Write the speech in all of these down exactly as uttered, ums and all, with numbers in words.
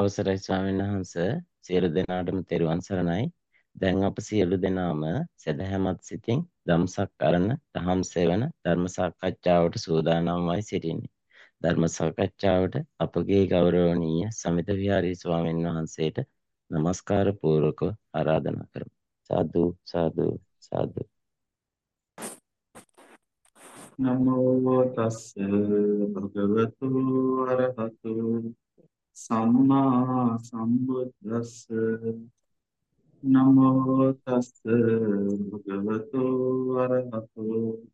අවසරයි ස්වාමීන් වහන්ස සියලු දෙනාටම තෙරුවන් සරණයි. දැන් අප සියලු දෙනාම සදහැමත් සිතින් ධම්සක් අරණ දහම් සෙවන ධර්ම සාකච්ඡාවට සූදානම්වයි සිටින්නේ. ධර්ම සාකච්ඡාවට අපගේ ගෞරවනීය සමිත විහාරී ස්වාමීන් වහන්සේට নমස්කාර පූර්වකව ආරාධනා කරමු. සාදු සාදු සාදු. නමෝ තස්ස භගවතු අරහතු සම්මා සම්බුද්දස්ස නමෝ තස්ස භගවතු අරහතු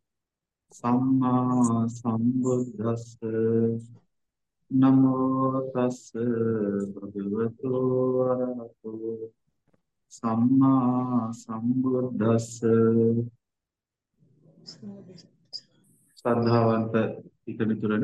සම්මා සම්බුද්දස්ස නමෝ තස්ස භගවතු අරහතු සම්මා සම්බුද්දස්ස ශ්‍රද්ධාවන්ත පිටුතුරනි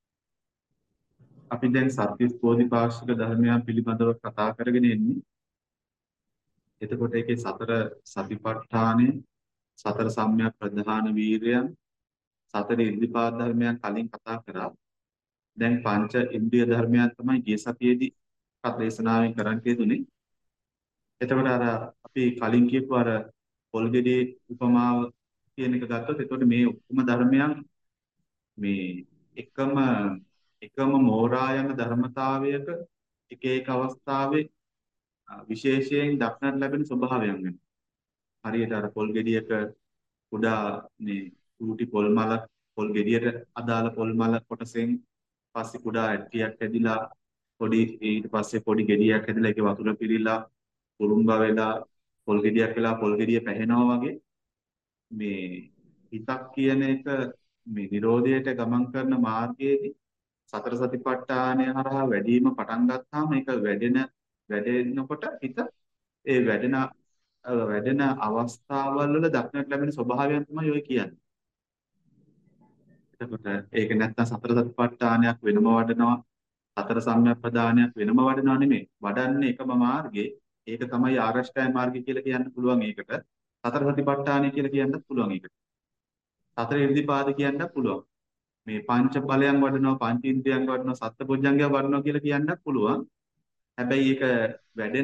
අපි දැන් සත්‍ය බෝධිපාක්ෂික ධර්මයන් පිළිබඳව කතා කරගෙන ඉන්නේ. එතකොට ඒකේ සතර සතිපට්ඨානෙ, සතර සම්‍යක් ප්‍රධාන වීර්යයන්, සතර ඉර්ධිපාද ධර්මයන් කලින් කතා කරා. දැන් පංච ඉන්ද්‍රිය ධර්මයන් තමයි ගිය සතියේදී දේශනාවෙන් කරන්න තියෙන්නේ. එතකොට අර අපි කලින් කියපු අර පොල්ගෙඩි උපමාව කියන එක ගත්තොත් එතකොට මේ ඔක්කොම ධර්මයන් මේ එකම එකම මෝරා යන ධර්මතාවයක එක එක අවස්ථාවේ විශේෂයෙන් දක්නට ලැබෙන ස්වභාවයන් වෙනවා. හරියට අර පොල් ගෙඩියක කුඩා මේ ඌටි පොල් මල පොල් ගෙඩියට අදාළ පොල් මල කොටසෙන් පස්සේ කුඩා ඇටයක් හැදිලා පොඩි ඊට පස්සේ පොඩි ගෙඩියක් හැදිලා ඒකේ වතුර පිරීලා කුරුම්බා වෙලා පොල් ගෙඩියක් වෙලා පොල් ගෙඩිය පැහෙනවා වගේ මේ හිතක් කියන එක මේ නිරෝධයට ගමන් කරන මාර්ගයේදී සතර සතිපට්ඨානය හරහා වැඩිම පටන් ගත්තාම ඒක වැඩෙන වැඩෙනකොට හිත ඒ වැඩෙන වැඩෙන අවස්ථාවල් වල දක්නට ලැබෙන ස්වභාවයන් තමයි ඔය කියන්නේ. එතකොට ඒක නැත්තම් සතර සතිපට්ඨානයක් වෙනම වඩනවා සතර සම්‍යක් ප්‍රදානයක් වෙනම වඩනවා නෙමෙයි. වඩන්නේ එකම මාර්ගයේ. ඒක තමයි ආරෂ්ඨාය මාර්ගය කියලා කියන්න පුළුවන් ඒකට. සතර සතිපට්ඨානය කියලා කියන්නත් පුළුවන් ඒකට. සතර ඉර්ධිපාද කියන්නත් පුළුවන්. මේ පංච බලයන් වඩනවා පංච ඉන්ද්‍රියයන් වඩනවා සත්පුජ්ජංගය වඩනවා කියලා කියන්නත් පුළුවන්. හැබැයි ඒක වැඩෙන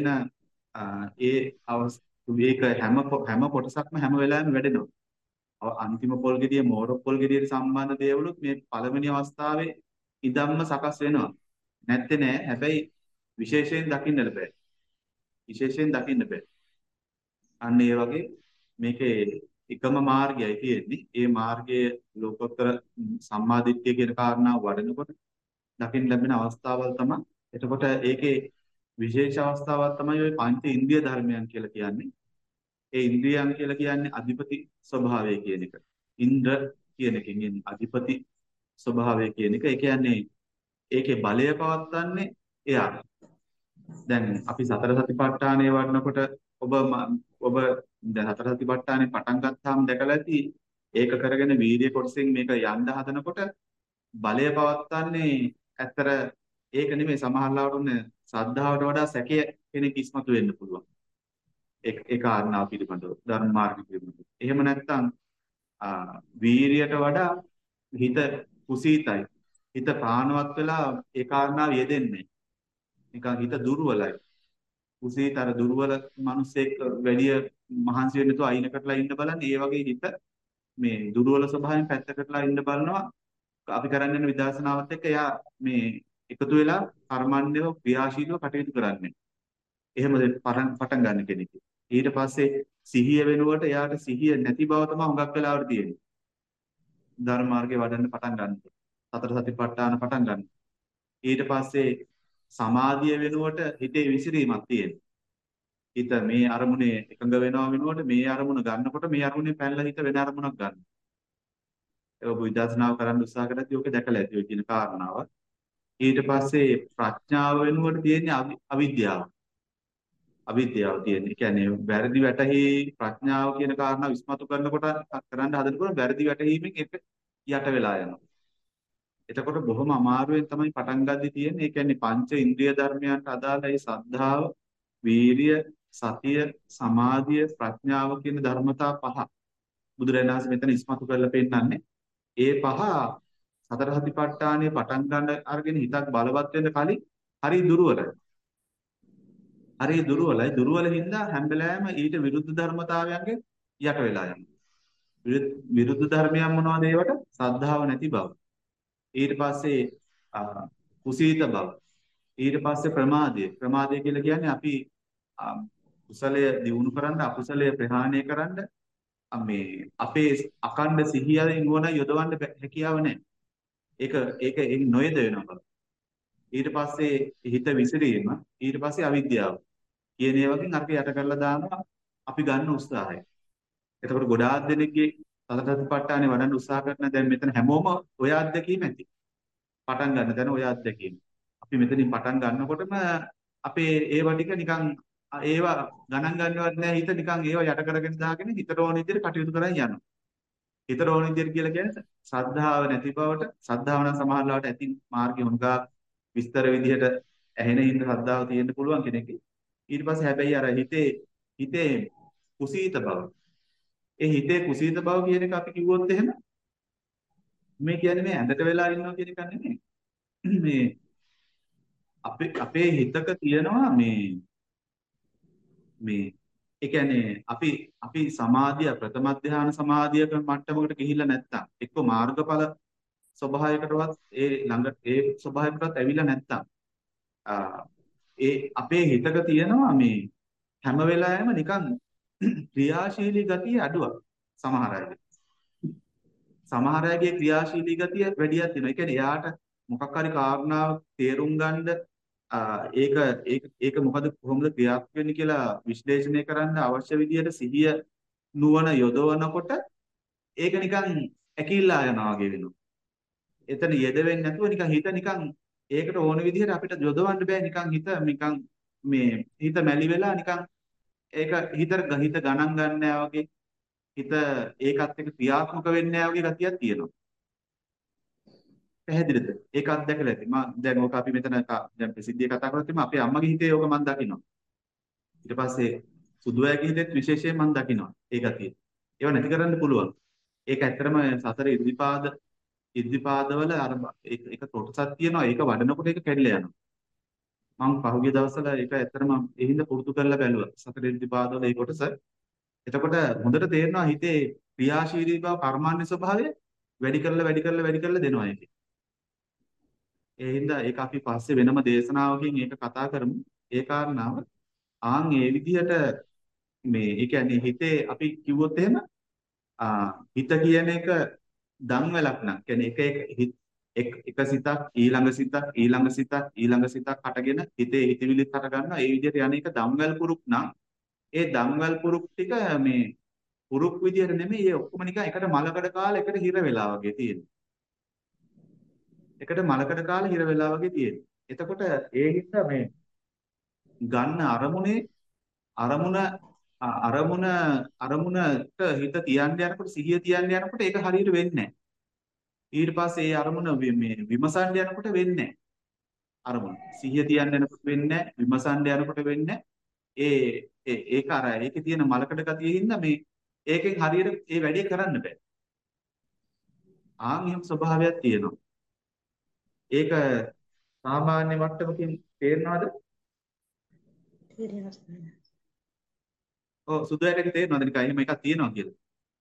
ඒ ඒක හැම හැම කොටසක්ම හැම වෙලාවෙම වැඩෙනවා. අන්තිම පොල් ගෙඩිය මෝර පොල් ගෙඩියට සම්බන්ධ දේවලුත් මේ පළවෙනි අවස්ථාවේ ඉදම්ම සකස් වෙනවා. නැත්තේ නෑ. හැබැයි විශේෂයෙන් දකින්න බෑ. විශේෂයෙන් දකින්න බෑ. අන්න ඒ වගේ මේකේ එකම මාර්ගයයි තියෙන්නේ. ඒ මාර්ගයේ ලෝකෝත්තර සම්මාදිට්ඨිය කියන කාරණාව වඩනකොට දකින්න ලැබෙන අවස්ථාවල් තමයි. එතකොට ඒකේ විශේෂ අවස්ථාවක් තමයි ওই පංච ඉන්ද්‍රිය ධර්මයන් කියලා කියන්නේ. ඒ ඉන්ද්‍රියයන් කියලා කියන්නේ අධිපති ස්වභාවය කියන එක. ඉන්ද්‍ර කියන එකෙන් එන්නේ අධිපති ස්වභාවය කියන එක. ඒ කියන්නේ ඒකේ බලය පවත්වන්නේ එයා. දැන් අපි සතර සතිපට්ඨානය වඩනකොට ඔබ ඔබ දැන් සතර සතිපට්ඨානේ පටන් ගත්තාම දැකලා ඇති ඒක කරගෙන වීර්ය කොටසෙන් මේක යන්න හදනකොට බලය පවත්වන්නේ ඇත්තට ඒක නෙමෙයි සමහරවිට උන්නේ ශ්‍රද්ධාවට වඩා සැකය කෙනෙක් ඉස්මතු වෙන්න පුළුවන්. ඒ ඒ කාරණාව පිළිබඳව ධර්ම මාර්ග පිළිබඳව. එහෙම නැත්නම් වීර්යයට වඩා හිත කුසීතයි. හිත ප්‍රාණවත් වෙලා ඒ කාරණාව යෙදෙන්නේ. නිකන් හිත දුර්වලයි. කුසීතර දුර්වල මිනිස්සෙක් වැඩි මහන්සි වෙන්න තු අයිනකටලා ඉන්න බලන්නේ ඒ වගේ හිත මේ දුර්වල ස්වභාවයෙන් පැත්තකටලා ඉන්න බලනවා. අපි කරන්නේ යන විදර්ශනාවත් එක්ක එයා මේ එකතු වෙලා කර්මන්නේව ක්‍රියාශීලව කටයුතු කරන්නේ. එහෙම පටන් ගන්න කෙනෙක්. ඊට පස්සේ සිහිය වෙනුවට එයාට සිහිය නැති බව තමයි හුඟක් වෙලාවට තියෙන්නේ. ධර්ම මාර්ගේ වඩන්න පටන් ගන්න. සතර සතිපට්ඨාන පටන් ගන්න. ඊට පස්සේ සමාධිය වෙනුවට හිතේ විසිරීමක් තියෙනවා. හිත මේ අරමුණේ එකඟ වෙනවා වෙනුවට මේ අරමුණ ගන්නකොට මේ අරමුණේ පැනලා හිත වෙන අරමුණක් ගන්න. ඒක බුද්ධාසනාව කරන්න උත්සාහ කරද්දී ඔක දැකලා ඇති ඔය කියන කාරණාව. ඊට පස්සේ ප්‍රඥාව වෙනුවට තියෙන්නේ අවිද්‍යාව. අවිද්‍යාව තියෙන්නේ. ඒ කියන්නේ වැරදි වැටහි ප්‍රඥාව කියන කාරණාව විස්මතු කරනකොට කරන්න හදනකොට වැරදි වැටහීමෙන් ඒක යට වෙලා යනවා. එතකොට බොහොම අමාරුවෙන් තමයි පටන් ගන්නදී තියෙන්නේ. ඒ කියන්නේ පංච ඉන්ද්‍රිය ධර්මයන්ට අදාළ ඒ සද්ධාව, වීරිය, සතිය, සමාධිය, ප්‍රඥාව කියන ධර්මතා පහ බුදුරජාණන් වහන්සේ මෙතන ඉස්මතු කරලා පෙන්නන්නේ. ඒ පහ සතර සතිපට්ඨානයේ පටන් ගන්න අරගෙන හිතක් බලවත් වෙන්න කලින් හරි දුර්වලයි. හරි දුර්වලයි. දුර්වල හින්දා හැම වෙලාවෙම ඊට විරුද්ධ ධර්මතාවයන්ගෙන් යට වෙලා යනවා. විරුද්ධ විරුද්ධ ධර්මයන් මොනවද ඒවට? ශ්‍රද්ධාව නැති බව. ඊට පස්සේ ආ, කුසීත බව. ඊට පස්සේ ප්‍රමාදය. ප්‍රමාදය කියලා කියන්නේ අපි ආ, කුසලය දියුණු කරන්න අකුසලය ප්‍රහාණය කරන්න ආ, මේ අපේ අකණ්ඩ සිහියයි නුවණ යොදවන්න බැ- හැකියාව නැහැ. ඒක ඒක ඒක නොයද වෙනවා. ඊට පස්සේ හිත විසිරීම, ඊට පස්සේ අවිද්‍යාව. කියන ඒවාකින් අරක යට කරලා දානවා අපි ගන්න උත්සාහය. එතකොට ගොඩාක් දෙනෙක්ගේ සතර සතිපට්ඨානෙ වඩන්න උත්සාහ කරන දැන් මෙතන හැමෝම ඔය අත්දැකීම ඇති. පටන් ගන්න තැන ඔය අත්දැකීම. අපි මෙතනින් පටන් ගන්නකොටම අපේ ඒවා ටික නිකන් අ, ඒවා ගණන් ගන්නවත් නෑ හිත නිකන් ඒවා යට කරගෙන දාගෙන හිතට ඕන විදිහට කටයුතු කරන් යනවා. හිතට ඕන විදිහට කියලා කියන්නේ ශ්‍රද්ධාව නැති බවට ශ්‍රද්ධාව නම් සමහරවිට ඇති මාර්ගය උන්ගා විස්තර විදිහට ඇහෙන හින්ද ශ්‍රද්ධාව තියෙන්න පුළුවන් කෙනෙක්. ඊට පස්සේ හැබැයි අර හිතේ හිතේ කුසීත බව. ඒ හිතේ කුසීත බව කියන එක අපි කිව්වොත් එහෙම මේ කියන්නේ මේ ඇඳට වෙලා ඉන්නවා කියන එක නෙමෙයි. මේ අපේ අපේ හිතක තියෙනවා මේ මේ ඒ කියන්නේ අපි අපි සමාධිය ප්‍රථම ධ්‍යාන සමාධියක මට්ටමකට ගිහිල්ලා නැත්තම් එක්ක මාර්ගඵල ස්වභාවයකටවත් ඒ ළඟ ඒ ස්වභාවයකටවත් ඇවිල්ලා නැත්තම් ආ, ඒ අපේ හිතක තියෙනවා මේ හැම වෙලාවෙම නිකන් ක්‍රියාශීලී ගතිය අඩුවක් සමහර අයගේ. සමහර අයගේ ක්‍රියාශීලී ගතිය වැඩියක් තියෙනවා. ඒ කියන්නේ එයාට මොකක් හරි කාරණාවක් තේරුම් ගන්න ආ, ඒක ඒක ඒක මොකද කොහොමද ක්‍රියාත්මක වෙන්නේ කියලා විශ්ලේෂණය කරන්න අවශ්‍ය විදිහට සිහිය නුවණ යොදවනකොට ඒක නිකන් ඇකිල්ලා යනවා වගේ වෙනවා. එතන යෙදෙන්නේ නැතුව නිකන් හිත නිකන් ඒකට ඕන විදිහට අපිට යොදවන්න බෑ නිකන් හිත නිකන් මේ හිත මැලි වෙලා නිකන් ඒක හිත හිත ගණන් ගන්න නෑ වගේ හිත ඒකත් එක්ක ක්‍රියාත්මක වෙන්නේ නෑ වගේ ගතියක් තියෙනවා. පැහැදිලිද? ඒක අත්දැකලා ඇති. මම දැන් ඕක අපි මෙතන ක- දැන් ප්‍රසිද්ධිය කතා කරලා තියෙනවා. අපේ අම්මගේ හිතේ ඕක මම දකිනවා. ඊට පස්සේ සුදුවැගේ හිතෙත් විශේෂයෙන් මම දකිනවා. ඒ ගතිය. ඒව නැති කරන්න පුළුවන්. ඒක ඇත්තටම සතර ඉර්ධිපාද ඉර්ධිපාදවල අර එක එක කොටසක් තියෙනවා. ඒක වඩනකොට ඒක කැඩලා යනවා. මම පහුගිය දවස්වල ඒක ඇත්තටම ඒ හින්දා පුරුදු කරලා බැලුවා. සතර ඉර්ධිපාදවල ඒ කොටස. එතකොට හොඳට තේරෙනවා හිතේ ක්‍රියාශීලී බව කර්මන්නේ ස්වභාවය වැඩි කරලා වැඩි කරලා වැඩි කරලා දෙනවා ඒකේ. ඒ හින්දා ඒක අපි පස්සේ වෙනම දේශනාවකින් ඒක කතා කරමු. ඒ කාරණාව ආන් ඒ විදිහට මේ ඒ කියන්නේ හිතේ අපි කිව්වොත් එහෙම ආ හිත කියන එක දන්වැලක් නම් කියන්නේ එක එක හිත එක එක සිතක් ඊළඟ සිතක් ඊළඟ සිතක් ඊළඟ සිතක් හටගෙන හිතේ හිතවිලිත් හට ගන්නවා. ඒ විදිහට යන එක දන්වැල් පුරුක් නම් ඒ දන්වැල් පුරුක් ටික මේ පුරුක් විදිහට නෙමෙයි ඒ ඔක්කොම නිකන් එකට මලකඩ කාලා එකට හිර වෙලා වගේ තියෙනවා. එකට මලකඩ කාලා හිර වෙලා වගේ තියෙනවා. එතකොට ඒ හින්දා මේ ගන්න අරමුණේ අරමුණ අ- අරමුණ අරමුණට හිත තියන්න යනකොට සිහිය තියන්න යනකොට ඒක හරියට වෙන්නේ නැහැ. ඊට පස්සේ ඒ අරමුණ වි- මේ විමසන්න යනකොට වෙන්නේ නැහැ. අරමුණ සිහිය තියන්න යනකොට වෙන්නේ නැහැ. විමසන්න යනකොට වෙන්නේ නැහැ. ඒ ඒ- ඒක අර ඒකේ තියෙන මලකඩ ගතිය හින්දා මේ ඒකෙන් හරියට ඒ වැඩේ කරන්න බෑ. ආන් එහෙම ස්වභාවයක් තියෙනවා. ඒක සාමාන්‍ය මට්ටමකින් තේරෙනවද? ඔව් සුදුයටක තේරෙනවද නිකන් එහෙම එකක් තියෙනවා කියලා?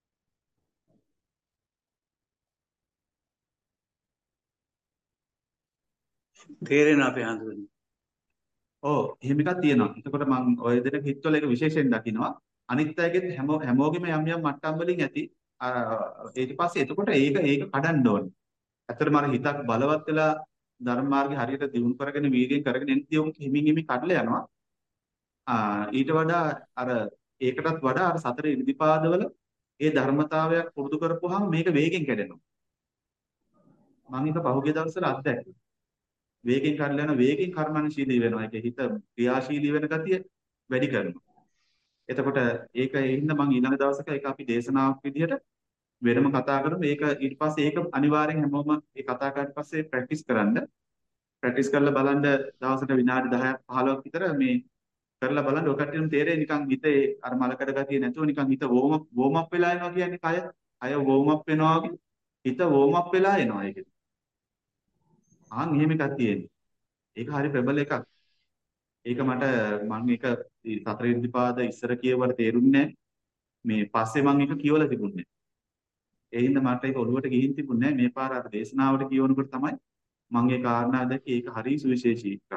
තේරෙන අපේ හඳුනන්නේ. ඔව් එහෙම එකක් තියෙනවා. එතකොට මම ඔය දෙන හිතවල ඒක විශේෂයෙන් දකිනවා. අනිත් අයගෙත් හැම හැමෝගෙම යම් යම් මට්ටම් වලින් ඇති. අ, ඊට පස්සේ එතකොට ඒක ඒක කඩන්න ඕනේ. ඇත්තටම අර හිතක් බලවත් වෙලා ධර්ම මාර්ගේ හරියට දියුණු කරගෙන වීර්යයෙන් කරගෙන එනදී උන් හිමින් හිමින් කඩලා යනවා. ආ ඊට වඩා අර ඒකටත් වඩා අර සතර ඉර්ධිපාදවල ඒ ධර්මතාවයක් පුරුදු කරපුවාම මේක වේගෙන් කැඩෙනවා. මම ඒක පහුගිය දවස්වල අත්දැක්කා. වේගෙන් කඩලා යන වේගෙන් කර්මණශීලී වෙනවා. ඒක හිත ක්‍රියාශීලී වෙන ගතිය වැඩි කරනවා. එතකොට ඒක ඒ හින්දා මම ඊළඟ දවසක ඒක අපි දේශනාවක් විදිහට වෙනම කතා කරමු. ඒක ඊට පස්සේ ඒක අනිවාර්යෙන් හැමෝම ඒ කතා කරලා පස්සේ ප්‍රැක්ටිස් කරන්න. ප්‍රැක්ටිස් කරලා බලන්න දවසට විනාඩි දහයක් පහළොවක් විතර මේ කරලා බලන්න ඔය කට්ටියම තේරෙයි නිකන් හිතේ අර මලකඩ ගතිය නැතුව නිකන් හිත වෝම් අප් වෝම් අප් වෙලා එනවා කියන්නේ කය. අය වෝම් අප් වෙනවා වගේ හිත වෝම් අප් වෙලා එනවා ඒකෙන්. ආන් එහෙම එකක් තියෙන්නේ. ඒක හරි ප්‍රබල එකක්. ඒක මට මම ඒක සතර ඉද්ධිපාද ඉස්සර කියවට තේරුන්නේ මේ පස්සේ මම ඒක කියවලා තිබුණේ. ඒ හින්දා මට ඒක ඔළුවට ගිහින් තිබුණේ මේ පාර අර දේශනාවට කියවනකොට තමයි මම ඒ කාරණා දැක්කේ. ඒක හරිය සුවිශේෂී එකක්.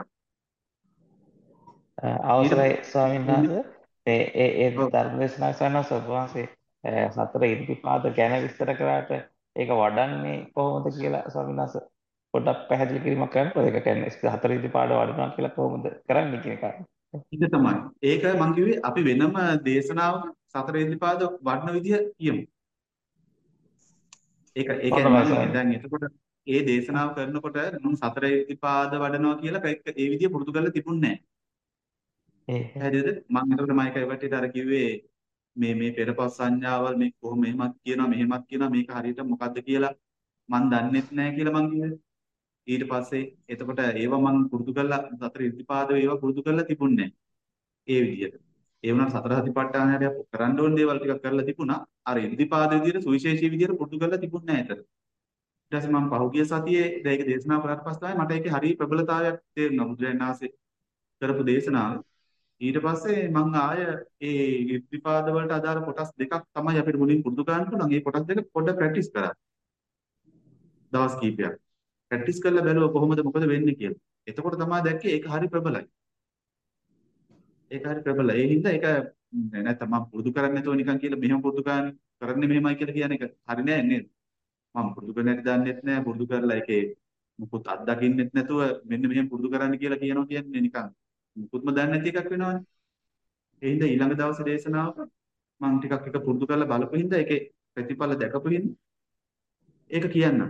අවසරයි ස්වාමීන් වහන්සේ ඒ ඒ ඒ ඔව්. ධර්ම දේශනා කරන සබ්වහන්සේ සතර ඉර්ධිපාද ගැන විස්තර කරාට ඒක වඩන්නේ කොහොමද කියලා ස්වාමීන් වහන්සේ පොඩ්ඩක් පැහැදිලි කිරීමක් කරන්නකෝ. ඒක කියන්නේ සතර ඉර්ධිපාද වඩනවා කියලා කොහොමද කරන්නේ කියන එක. ඒක තමයි. ඒක මම කිව්වේ අපි වෙනම දේශනාවක සතර ඉද්ධිපාද වඩන විදිය කියමු. ඒක ඒ කියන්නේ මම දැන් එතකොට ඒ දේශනාව කරනකොට මම සතර ඉද්ධිපාද වඩනවා කියලා ඒ විදිය පුරුදු කරලා තිබුණේ නැහැ. හරිද? මම එතකොට මම ඒකයි වටේට අර කිව්වේ මේ මේ පෙරපස් සංඥාවල් මේ කොහොම මෙහෙමත් කියනවා මෙහෙමත් කියනවා මේක හරියට මොකද්ද කියලා මම දන්නෙත් නැහැ කියලා මං කිව්වේ. ඊට පස්සේ එතකොට ඒව මං පුරුදු කරලා සතර ඉද්ධිපාද ඒව පුරුදු කරලා තිබුණේ ඒ විදිහට. ඒ වුණාට සතර සතිපට්ඨානයට කරන්න ඕන දේවල් ටිකක් කරලා තිබුණා. අර ඉද්ධිපාද විදිහට සුවිශේෂී විදිහට පුරුදු කරලා තිබුණේ නැහැ ඒතර. ඊට පස්සේ මම පහුගිය සතියේ දැන් ඒක දේශනා කරාට පස්සේ තමයි මට ඒකේ හරිය ප්‍රබලතාවයක් තේරුණා බුදුරජාණන් වහන්සේ කරපු දේශනාව. ඊට පස්සේ මම ආය ඒ ඉද්ධිපාද වලට අදාළ කොටස් දෙකක් තමයි අපිට මුලින් පුරුදු කරන්න පුළුවන්. ඒ කොටස් දෙක පොඩ්ඩක් ප්‍රැක්ටිස් කරා. දවස් කිහිපයක්. ප්‍රැක්ටිස් කරලා බැලුවා කොහොමද මොකද වෙන්නේ කියලා. එතකොට තමයි දැක්කේ ඒක හරි ප්‍රබලයි. ඒක හරි ප්‍රබලයි. ඒ හින්දා ඒක නැත්නම් මම පුරුදු කරන්නේ නැතුව නිකන් කියලා මෙහෙම පුරුදු කරන්නේ කරන්නේ මෙහෙමයි කියලා කියන එක හරි නෑ නේද? මම පුරුදු කරන්නේ නැති දන්නෙත් නෑ පුරුදු කරලා ඒකේ මුකුත් අත්දකින්නෙත් නැතුව මෙන්න මෙහෙම පුරුදු කරන්න කියලා කියනවා කියන්නේ නිකන් මුකුත්ම දන්නේ නැති එකක් වෙනවනේ. ඒ හින්දා ඊළඟ දවසේ දේශනාවක මම ටිකක් එක පුරුදු කරලා බලපු හින්දා ඒකේ ප්‍රතිඵල දැකපු හින්දා ඒක කියන්නම්.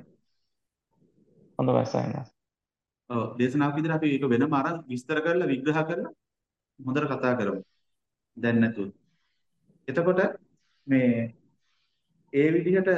හොඳයි ස්වාමීන් වහන්සේ. ඔව් දේශනාවක් විදිහට අපි ඒක වෙනම අරන් විස්තර කරලා විග්‍රහ කරලා හොඳට කතා කරමු. දැන් නැතුව. එතකොට මේ ඒ විදිහට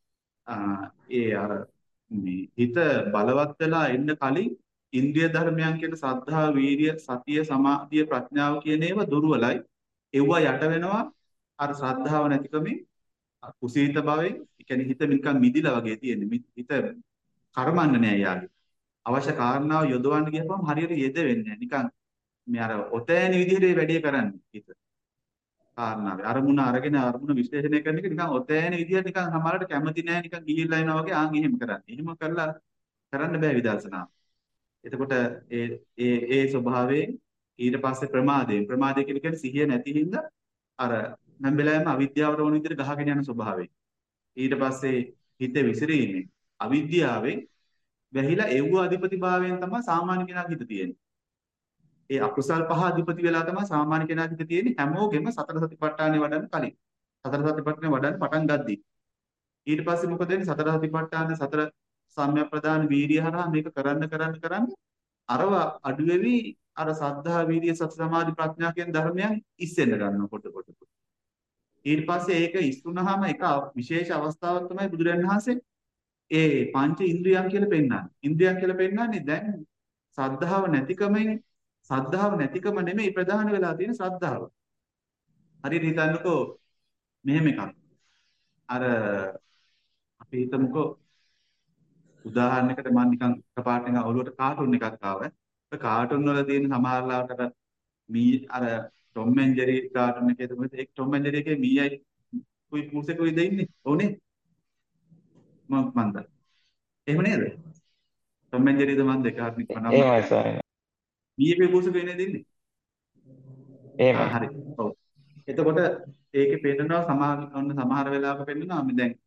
ඒ අර මේ හිත බලවත් වෙලා එන්න කලින් ඉන්ද්‍රිය ධර්මයන් කියන සද්ධා, වීරිය, සතිය, සමාධිය, ප්‍රඥාව කියන ඒවා දුර්වලයි. ඒවා යට වෙනවා අර ශ්‍රද්ධාව නැතිකමෙන් කුසීත භවෙන්. ඒ කියන්නේ හිත නිකන් මිදිලා වගේ තියෙන්නේ. හිත කර්මන්න නෑ යාගේ. අවශ්‍ය කාරණාව යොදවන්න ගියපම හරියට යෙදෙන්නේ නෑ. නිකන් මේ අර ඔතෑන විදිහට මේ වැඩේ කරන්නේ හිත. කාරණාවේ අරමුණ අරගෙන අරමුණ විශ්ලේෂණය කරන එක නිකන් ඔතෑන විදිහට නිකන් සමහරට කැමති නෑ නිකන් ගිහිල්ලා එනවා වගේ ආන් එහෙම කරන්නේ. එහෙම කරලා කරන්න බෑ විදර්ශනාව. එතකොට ඒ ඒ ඒ ස්වභාවයෙන් ඊට පස්සේ ප්‍රමාදයෙන් ප්‍රමාදය කියන්නේ සිහිය නැති හින්දා අර හැම වෙලාවෙම අවිද්‍යාවට ඕන විදිහට ගහගෙන යන ස්වභාවයෙන්. ඊට පස්සේ හිත විසිරීමෙන් අවිද්‍යාවෙන් වැහිලා එව්ව අධිපතිභාවයෙන් තමයි සාමාන්‍ය කෙනාගේ හිත තියෙන්නේ. ඒ අකුසල් පහ අධිපති වෙලා තමයි සාමාන්‍ය කෙනාගේ හිත තියෙන්නේ හැමෝගෙම සතර සතිපට්ඨානෙ වඩන්න කලින්. සතර සතිපට්ඨානෙ වඩන්න පටන් ගද්දී. ඊට පස්සේ මොකද වෙන්නේ? සතර සතිපට්ඨාන සතර සම්‍යක් ප්‍රදාන වීර්ය හරහා මේක කරන්න කරන්න කරන්න අරව අඩු වෙවි අර සද්ධා වීර්ය සති සමාධි ප්‍රඥා කියන ධර්මයන් ඉස්සෙන්න ගන්නවා කොට කොට. ඊට පස්සේ ඒක ඉස්සුනහම එක විශේෂ අවස්ථාවක් තමයි බුදුරජාණන් වහන්සේ ඒ පංච ඉන්ද්‍රියන් කියලා පෙන්නන්නේ. ඉන්ද්‍රියන් කියලා පෙන්නන්නේ දැන් සද්ධාව නැතිකමෙන් සද්ධාව නැතිකම නෙමෙයි ප්‍රධාන වෙලා තියෙන ශ්‍රද්ධාව. හරියට හිතන්නකෝ මෙහෙම එකක්. අර අපි හිතමුකෝ උදාහරණයකට මම නිකන් එකපාරට නිකන් ඔළුවට කාටුන් එකක් ආවා. ඒ කාටුන් වල තියෙන සමහරලාට මී අර ටොම් ඇන්ඩ් ජෙරි කාටුන් එකේ තමයි ඒක ටොම් ඇන්ඩ් ජෙරි එකේ මීයයි කුයි පුසෙකුයි දෙන්නේ. ඕනේ. මම මන්ද. එහෙම නේද? ටොම් ඇන්ඩ් ජෙරිද මන්ද එක හරියට නම. එහෙමයි ස්වාමීන්. මීයගේ පුසෙකුයි නේද දෙන්නේ? එහෙමයි. හරි. ඔව්. එතකොට ඒකේ පෙන්නනවා සමහර ඔන්න සමහර වෙලාවක පෙන්නනවා අපි දැන්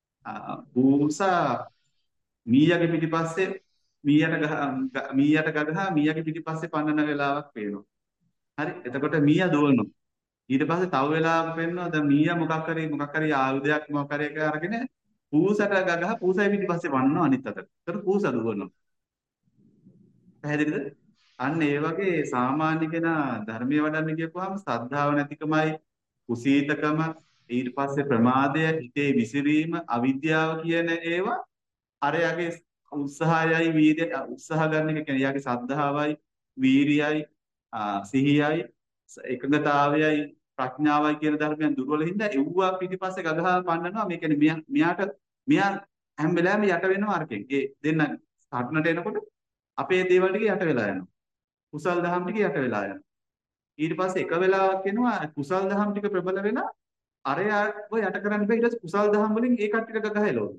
පූසා මීයගේ පිටිපස්සේ මීයට ගහ මීයට ගගහා මීයගේ පිටිපස්සේ පන්නන වෙලාවක් පේනවා. හරි. එතකොට මීයා දුවනවා. ඊට පස්සේ තව වෙලාවක පෙන්නනවා දැන් මීයා මොකක් හරි මොකක් හරි ආයුධයක් මොකක් හරි එක අරගෙන පූසට ගගහා පූසයි පිටිපස්සේ පන්නනවා අනිත් අතට. එතකොට පූසා දුවනවා. පැහැදිලිද? අන්න ඒ වගේ සාමාන්‍ය කෙනා ධර්මයේ වඩන්න කියපුවාම ශ්‍රද්ධාව නැතිකමයි කුසීතකම ඊට පස්සේ ප්‍රමාදය හිතේ විසිරීම අවිද්‍යාව කියන ඒවා අරයාගේ උත්සාහයයි වීර්යය උත්සාහ ගන්න එක කියන්නේ යාගේ ශ්‍රද්ධාවයි වීර්යයයි සිහියයි එකඟතාවයයි ප්‍රඥාවයි කියන ධර්මයන් දුර්වල හින්දා එව්වා පිටිපස්සේ ගගහා පන්නනවා මේ කියන්නේ මෙයා මෙයාට මෙයා හැම වෙලාවෙම යට වෙනවා අරකින් ඒ දෙන්න සටනට එනකොට අපේ දේවල් ටික යට වෙලා යනවා කුසල් දහම් ටික යට වෙලා යනවා. ඊට පස්සේ එක වෙලාවක් එනවා කුසල් දහම් ටික ප්‍රබල වෙලා අරයා ඔය යට කරන්න බෑ. ඊට පස්සේ කුසල් දහම් වලින් ඒ කට්ටියට ගගහලවලු.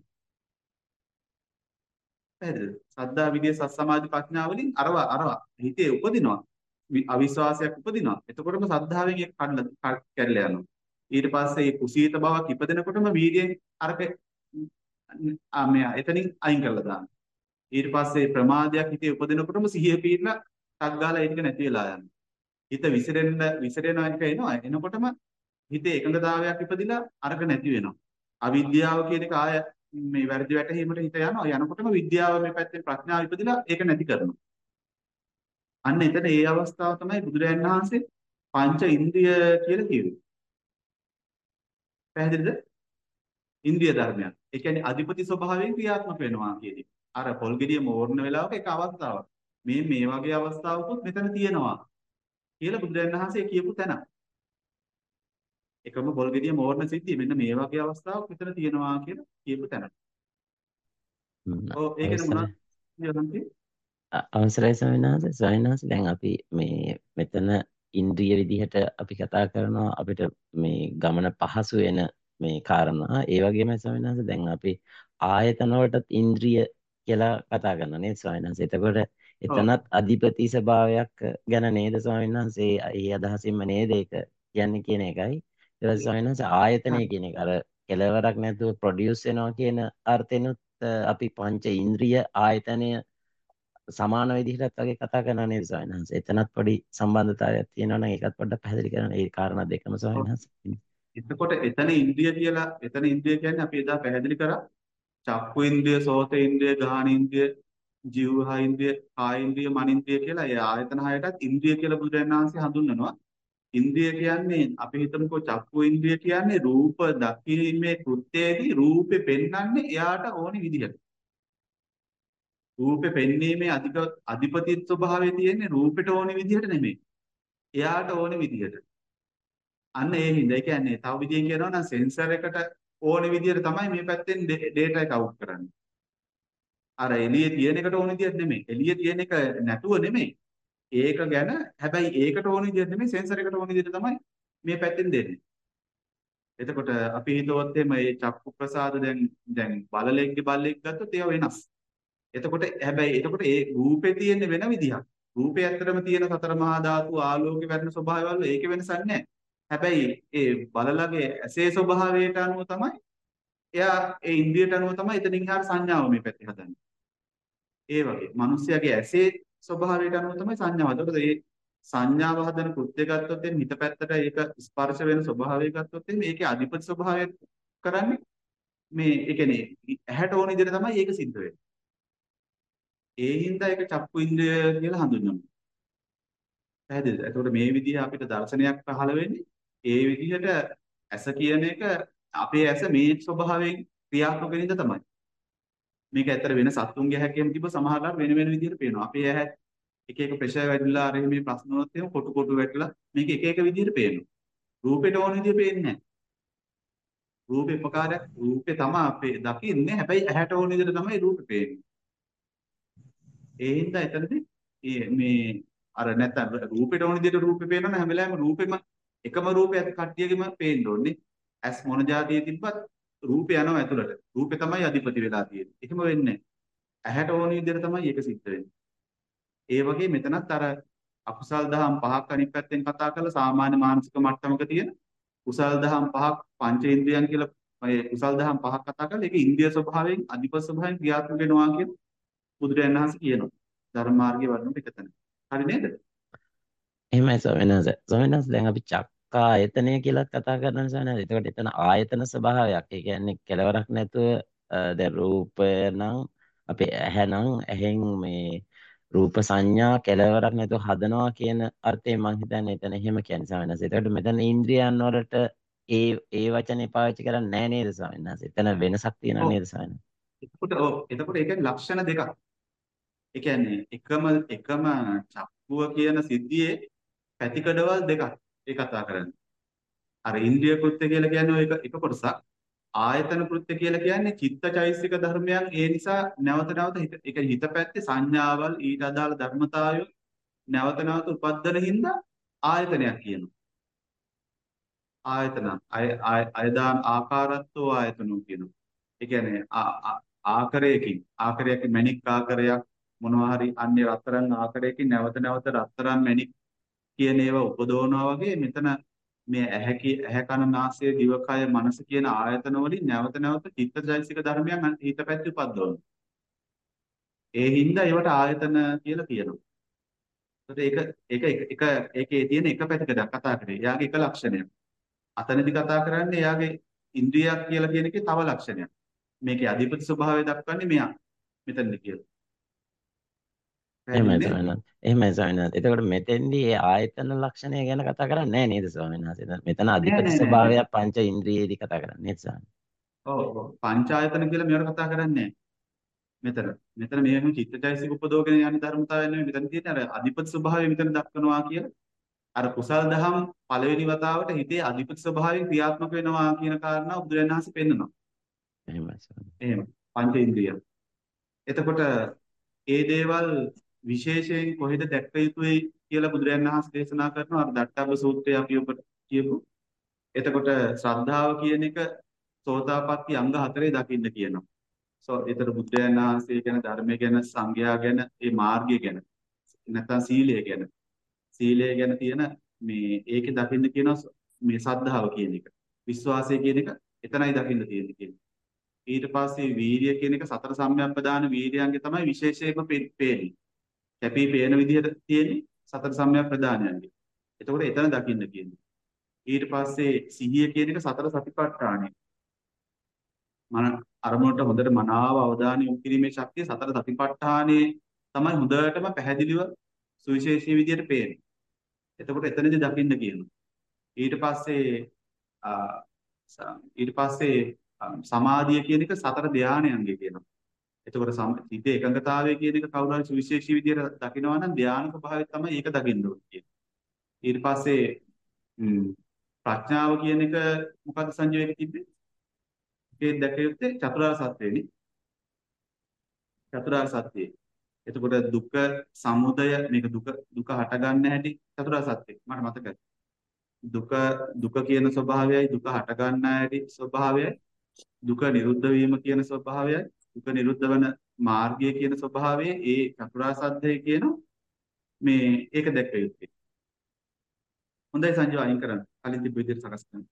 පැහැදිලිද? සද්ධා විදියේ සත් සමාධි ප්‍රඥා වලින් අරවා අරවා හිතේ උපදිනවා. වි- අවිශ්වාසයක් උපදිනවා. එතකොටම සද්ධාවෙන් ඒක කඩලා කැඩලා යනවා. ඊට පස්සේ මේ කුසීත බවක් ඉපදෙනකොටම වීර්යයෙන් අරක ආ මෙයා එතනින් අයින් කරලා දානවා. ඊට පස්සේ ප්‍රමාදයක් හිතේ උපදිනකොටම සිහිය පීරලා ටක් ගාලා ඒක නැති වෙලා යනවා. හිත විසිරෙන්න විසිරෙන එක එනවා. එනකොටම හිතේ එකඟතාවයක් ඉපදිලා අරක නැති වෙනවා. අවිද්‍යාව කියන එක ආය මේ වැරදි වැටහීමට හිත යනවා. යනකොටම විද්‍යාව මේ පැත්තෙන් ප්‍රඥාව ඉපදිලා ඒක නැති කරනවා. අන්න එතන ඒ අවස්ථාව තමයි බුදුරජාණන් වහන්සේ පංච ඉන්ද්‍රිය කියලා කිව්වේ. පැහැදිලිද? ඉන්ද්‍රිය ධර්මයක්. ඒ කියන්නේ අධිපති ස්වභාවයෙන් ක්‍රියාත්මක වෙනවා කියන එක. අර පොල්ගෙඩිය මෝරන වෙලාවක එක අවස්ථාවක්. මේ මේ වගේ අවස්ථාවකුත් මෙතන තියෙනවා කියලා බුදුරජාණන් වහන්සේ කියපු තැන. එකම පොල්ගෙඩිය මෝරන සිද්ධිය මෙන්න මේ වගේ අවස්ථාවක් මෙතන තියෙනවා කියලා කියපු තැන. හ්ම්. ඔව් ඒකනේ අවසරයි. මොනවද කියන්නේ? අ- අවසරයි ස්වාමීන් වහන්සේ. ස්වාමීන් වහන්සේ දැන් අපි මේ මෙතන ඉන්ද්‍රිය විදිහට අපි කතා කරනවා අපිට මේ ගමන පහසු වෙන මේ කාරණා. ඒ වගේමයි ස්වාමීන් වහන්සේ දැන් අපි ආයතන වලටත් ඉන්ද්‍රිය කියලා කතා කරනවා නේද ස්වාමීන් වහන්සේ. එතකොට ඔව් එතනත් අධිපති ස්වභාවයක් ගැන නේද ස්වාමීන් වහන්සේ ඒ අදහසින්ම නේද ඒක කියන්නේ කියන එකයි. ඊට පස්සේ ස්වාමීන් වහන්සේ ආයතනය කියන එක අර කෙලවරක් නැතුව ප්‍රොඩියුස් වෙනවා කියන අර්ථෙනුත් අ, අපි පංච ඉන්ද්‍රිය ආයතනය සමාන විදිහටත් වගේ කතා කරනවා නේද ස්වාමීන් වහන්සේ. එතනත් පොඩි සම්බන්ධතාවයක් තියෙනවා නම් ඒකත් පොඩ්ඩක් පැහැදිලි කරන්න. ඒ කාරණා දෙකම ඔව්. ස්වාමීන් වහන්සේ. එතකොට එතන ඉන්ද්‍රිය කියලා එතන ඉන්ද්‍රිය කියන්නේ අපි එදා පැහැදිලි කරා චක්කු ඉන්ද්‍රිය, සෝත ඉන්ද්‍රිය, ගාහන ඉන්ද්‍රිය, ජීවහ ඉන්ද්‍රිය, කාය ඉන්ද්‍රිය, මන ඉන්ද්‍රිය කියලා ඒ ආයතන හයටත් ඉන්ද්‍රිය කියලා බුදුරජාණන් වහන්සේ හඳුන්වනවා. ඉන්ද්‍රිය කියන්නේ අපි හිතමුකෝ චක්කු ඉන්ද්‍රිය කියන්නේ රූප දකිීමේ කෘත්‍යයේදී රූපේ පෙන්වන්නේ එයාට ඕනි විදිහට. රූපේ පෙන්වීමේ අධික අධිපති ස්වභාවය තියෙන්නේ රූපෙට ඕනි විදිහට නෙමෙයි. එයාට ඕනි විදිහට. අන්න ඒ හින්දා ඒ කියන්නේ තව විදිහෙන් කියනවා නම් සෙන්සර් එකට ඕනි විදිහට තමයි මේ පැත්තෙන් ඩේටා එක අවුට් කරන්නේ. අර එළියේ තියෙන එකට ඕන විදිහට නෙමෙයි. එළියේ තියෙන එක නැතුව නෙමෙයි. ඒක ගැන හැබැයි ඒකට ඕන විදිහට නෙමෙයි සෙන්සර් එකට ඕන විදිහට තමයි මේ පැත්තෙන් දෙන්නේ. එතකොට අපි හිතුවොත් එහෙම මේ චක්කු ප්‍රසාද දැන් දැන් බලලෙක්ගේ බල්ලෙක් ගත්තොත් ඒවා වෙනස්. එතකොට හැබැයි එතකොට ඒ රූපේ තියෙන වෙන විදිහක්. රූපේ ඇත්තටම තියෙන සතර මහා ධාතු ආලෝකේ වැටෙන ස්වභාවය වල ඒකේ වෙනසක් නැහැ. හැබැයි ඒ බලලගේ ඇසේ ස්වභාවයට අනුව තමයි එයා ඒ ඉන්ද්‍රියට අනුව තමයි එතනින් එහාට සංඥාව මේ පැත්තේ හදන්නේ. ඒ වගේ මිනිස්යාගේ ඇසේ ස්වභාවයට අනුව තමයි සංඥාව. එතකොට මේ සංඥාව හදන කෘත්‍ය ගත්තොත් එimhe හිත පැත්තට ඒක ස්පර්ශ වෙන ස්වභාවය ගත්තොත් එimhe ඒකේ අධිපති ස්වභාවය කරන්නේ මේ ඒ කියන්නේ ඇහැට ඕන විදිහට තමයි ඒක සිද්ධ වෙන්නේ. ඒ හින්දා ඒක චක්කු ඉන්ද්‍රිය කියලා හඳුන්වනවා. පැහැදිලිද? එතකොට මේ විදිහ අපිට දර්ශනයක් පහළ වෙන්නේ ඒ විදිහට ඇස කියන එක අපේ ඇස මේ ස්වභාවයෙන් ක්‍රියාත්මක වෙන ඉඳ තමයි. මේක ඇත්තට වෙන සත්තුන්ගේ හැකේම තිබ්බ සමහරවල් වෙන වෙන විදිහට පේනවා. අපේ ඇහැ එක එක ප්‍රෙෂර් වැඩිලා අර මේ ප්‍රශ්න වලත් එහෙම කොටු කොටු වැටලා මේක එක එක විදිහට පේනවා. රූපෙට ඕන විදිහ පේන්නේ නැහැ. රූපේ ප්‍රකාරයක් රූපේ තමයි අපේ දකින්නේ. හැබැයි ඇහැට ඕන විදිහට තමයි රූපේ පේන්නේ. ඒ හින්දා එතනදී මේ අර නැත්තම් රූපෙට ඕන විදිහට රූපේ පේනවනේ හැම වෙලාවෙම රූපෙම එකම රූපයක් කට්ටියගෙම පේන්න ඕනේ. ඇස් මොන જાතියේ තිබ්බත් රූපේ යනවා ඇතුළට. රූපේ තමයි අධිපති වෙලා තියෙන්නේ. එහෙම වෙන්නේ නැහැ. ඇහැට ඕන විදිහට තමයි ඒක සිද්ධ වෙන්නේ. ඒ වගේ මෙතනත් අර අකුසල් දහම් පහක් අනිත් පැත්තෙන් කතා කරලා සාමාන්‍ය මානසික මට්ටමක තියෙන කුසල් දහම් පහක් පංචේන්ද්‍රයන් කියලා මේ කුසල් දහම් පහක් කතා කරලා ඒක ඉන්ද්‍රිය ස්වභාවයෙන් අධිපති ස්වභාවයෙන් ක්‍රියාත්මක වෙනවා කියන බුදුරජාණන් වහන්සේ කියනවා. ධර්ම මාර්ගයේ වඩනකොට එකතන. හරි නේද? එහෙමයි ස්වාමීන් වහන්සේ. ස්වාමීන් වහන්සේ දැන් අපි චක්කා ආයතනය කියලා කතා කරන නිසා නේද? එතකොට එතන ආයතන ස්වභාවයක්. ඒ කියන්නේ කෙලවරක් නැතුව අ, දැන් රූපය නම් අපේ ඇහැ නම් ඇහෙන් මේ රූප සංඥා කෙලවරක් නැතුව හදනවා කියන අර්ථයෙන් මම හිතන්නේ එතන එහෙම කියන්නේ ස්වාමීන් වහන්සේ. එතකොට මෙතන ඉන්ද්‍රියන් වලට ඒ ඒ වචනේ පාවිච්චි කරන්නේ නැහැ නේද ස්වාමීන් වහන්සේ? එතන වෙනසක් තියෙනව ඔව්. නේද ස්වාමීන් එතකොට ඔව්. එතකොට ඒකේ ලක්ෂණ දෙකක්. ඒ කියන්නේ එකම එකම චක්කුව කියන සිද්ධියේ පැතිකඩවල් දෙකක් ඒ කතා කරන්නේ. අර ඉන්ද්‍රිය කෘත්‍ය කියලා කියන්නේ ඔය එක එක කොටසක්. ආයතන කෘත්‍ය කියලා කියන්නේ චිත්තචෛසික ධර්මයන් ඒ නිසා නැවත නැවත හිත ඒ කියන්නේ හිත පැත්තේ සංඥාවල් ඊට අදාළ ධර්මතාවය නැවත නැවත උපද්දන හින්දා ආයතනයක් කියනවා. ආයතන අය අය අයදාන ආකාරත්වෝ ආයතනෝ කියනවා. ඒ කියන්නේ ආ- ආ- ආකාරයකින් ආකාරයකින් මණික් ආකාරයක් මොනවා හරි අන්‍ය රත්තරන් ආකාරයකින් නැවත නැවත රත්තරන් මණික් කියන ඒවා උපදවනවා වගේ මෙතන මේ ඇහැ කි ඇහැ කන නාසය දිවකය මනස කියන ආයතන වලින් නැවත නැවත චිත්තජෛසික ධර්මයන් හිත පැත්තේ උපද්දවනවා. ඒ හින්දා ඒවට ආයතන කියලා කියනවා. ඒකට ඒක ඒක එක එක ඒකේ තියෙන එක පැතිකඩක් කතා කරේ. එයාගේ එක ලක්ෂණයක්. අතනදි කතා කරන්නේ එයාගේ ඉන්ද්‍රියක් කියලා කියන එකේ තව ලක්ෂණයක්. මේකේ අධිපති ස්වභාවය දක්වන්නේ මෙයා. මෙතනදි කියලා. එහෙමයි පැහැදිලිනේ? ස්වාමීන් වහන්සේ. එහෙමයි ස්වාමීන් වහන්සේ. එතකොට මෙතෙන්දී ඒ ආයතන ලක්ෂණය ගැන කතා කරන්නේ නැහැ නේද ස්වාමීන් වහන්සේ? මෙතන නෑ අධිපති නෑ නෑ නෑ. ස්වභාවය පංච ඉන්ද්‍රියේදී කතා කරන්නේ නේද ස්වාමීන් ඔව් ඔව්. පංචායතන කියලා මේවට කතා කරන්නේ නෑ. මෙතන. මෙතන මේම චිත්තචෛසික උපදෝගෙන යන ධර්මතාවය නෙමෙයි මෙතන තියෙන්නේ අර අධිපති ස්වභාවය මෙතන දක්වනවා කියලා. අර කුසල් දහම් පළවෙනි වතාවට හිතේ අධිපති ස්වභාවයෙන් ක්‍රියාත්මක වෙනවා කියන කාරණා බුදුරජාණන් වහන්සේ පෙන්නනවා. එහෙමයි ස්වාමීන් එහෙම. පංචේන්ද්‍රිය. එතකොට ඒ දේවල් විශේෂයෙන් කොහෙද දැක්ක යුතුයි කියලා බුදුරජාණන් වහන්සේ දේශනා කරනවා. අර දට්ඨබ්බ සූත්‍රය අපි ඔබට කියපු. එතකොට ශ්‍රද්ධාව කියන එක සෝතාපට්ටි අංග හතරේ දකින්න කියනවා. සෝ ඒතර බුදුරජාණන් වහන්සේ ගැන ධර්මය ගැන සංඝයා ගැන ඒ මාර්ගය ගැන නැත්නම් සීලය ගැන සීලය ගැන තියෙන මේ ඒකේ දකින්න කියනවා මේ සද්ධාව කියන එක. විශ්වාසය කියන එක එතනයි දකින්න තියෙන්නේ කියන්නේ. ඊට පස්සේ වීරිය කියන එක සතර සම්‍යක්පදාන වීරියන්ගේ තමයි විශේෂයෙන්ම පේන්නේ. කැපී පේන විදිහට තියෙන්නේ සතර සම්‍යක්පදානයන්ගේ. එතකොට එතන දකින්න කියන්නේ. ඊට පස්සේ සිහිය කියන එක සතර සතිපට්ඨානය. මන අරමුණට හොඳට මනාව අවධානය යොමු කිරීමේ ශක්තිය සතර සතිපට්ඨානයේ තමයි හොඳටම පැහැදිලිව සුවිශේෂී විදිහට පේන්නේ. එතකොට එතනදී දකින්න කියනවා. ඊට පස්සේ ආ, ස- ඊට පස්සේ ආ, සමාධිය කියන එක සතර ධානයන්ගේ කියනවා. එතකොට සම- හිතේ එකඟතාවය කියන එක කවුරු හරි සුවිශේෂී විදිහට දකිනවා නම් ධානක භාවය තමයි ඒක දකින්න ඕනේ කියන්නේ. ඊට පස්සේ ම්, ප්‍රඥාව කියන එක මොකද්ද සංජයක තිබ්බේ? ඒකේ දැක යුත්තේ චතුරාර්ය සත්‍යයනේ. චතුරාර්ය සත්‍යය. එතකොට දුක සමුදය මේක දුක දුක හටගන්න හැටි චතුරාර්ය සත්‍යය. මට මතකයි. දුක දුක කියන ස්වභාවයයි දුක හටගන්න හැටි ස්වභාවයයි දුක නිරුද්ධ වීම කියන ස්වභාවයයි දුක නිරුද්ධ වන මාර්ගය කියන ස්වභාවයේ ඒ චතුරාර්ය සත්‍යය කියන මේ ඒක දැක්ක යුත්තේ. හොඳයි සංජය අයින් කරන්න. කලින් තිබ්බ විදිහට සකස් කරන්න.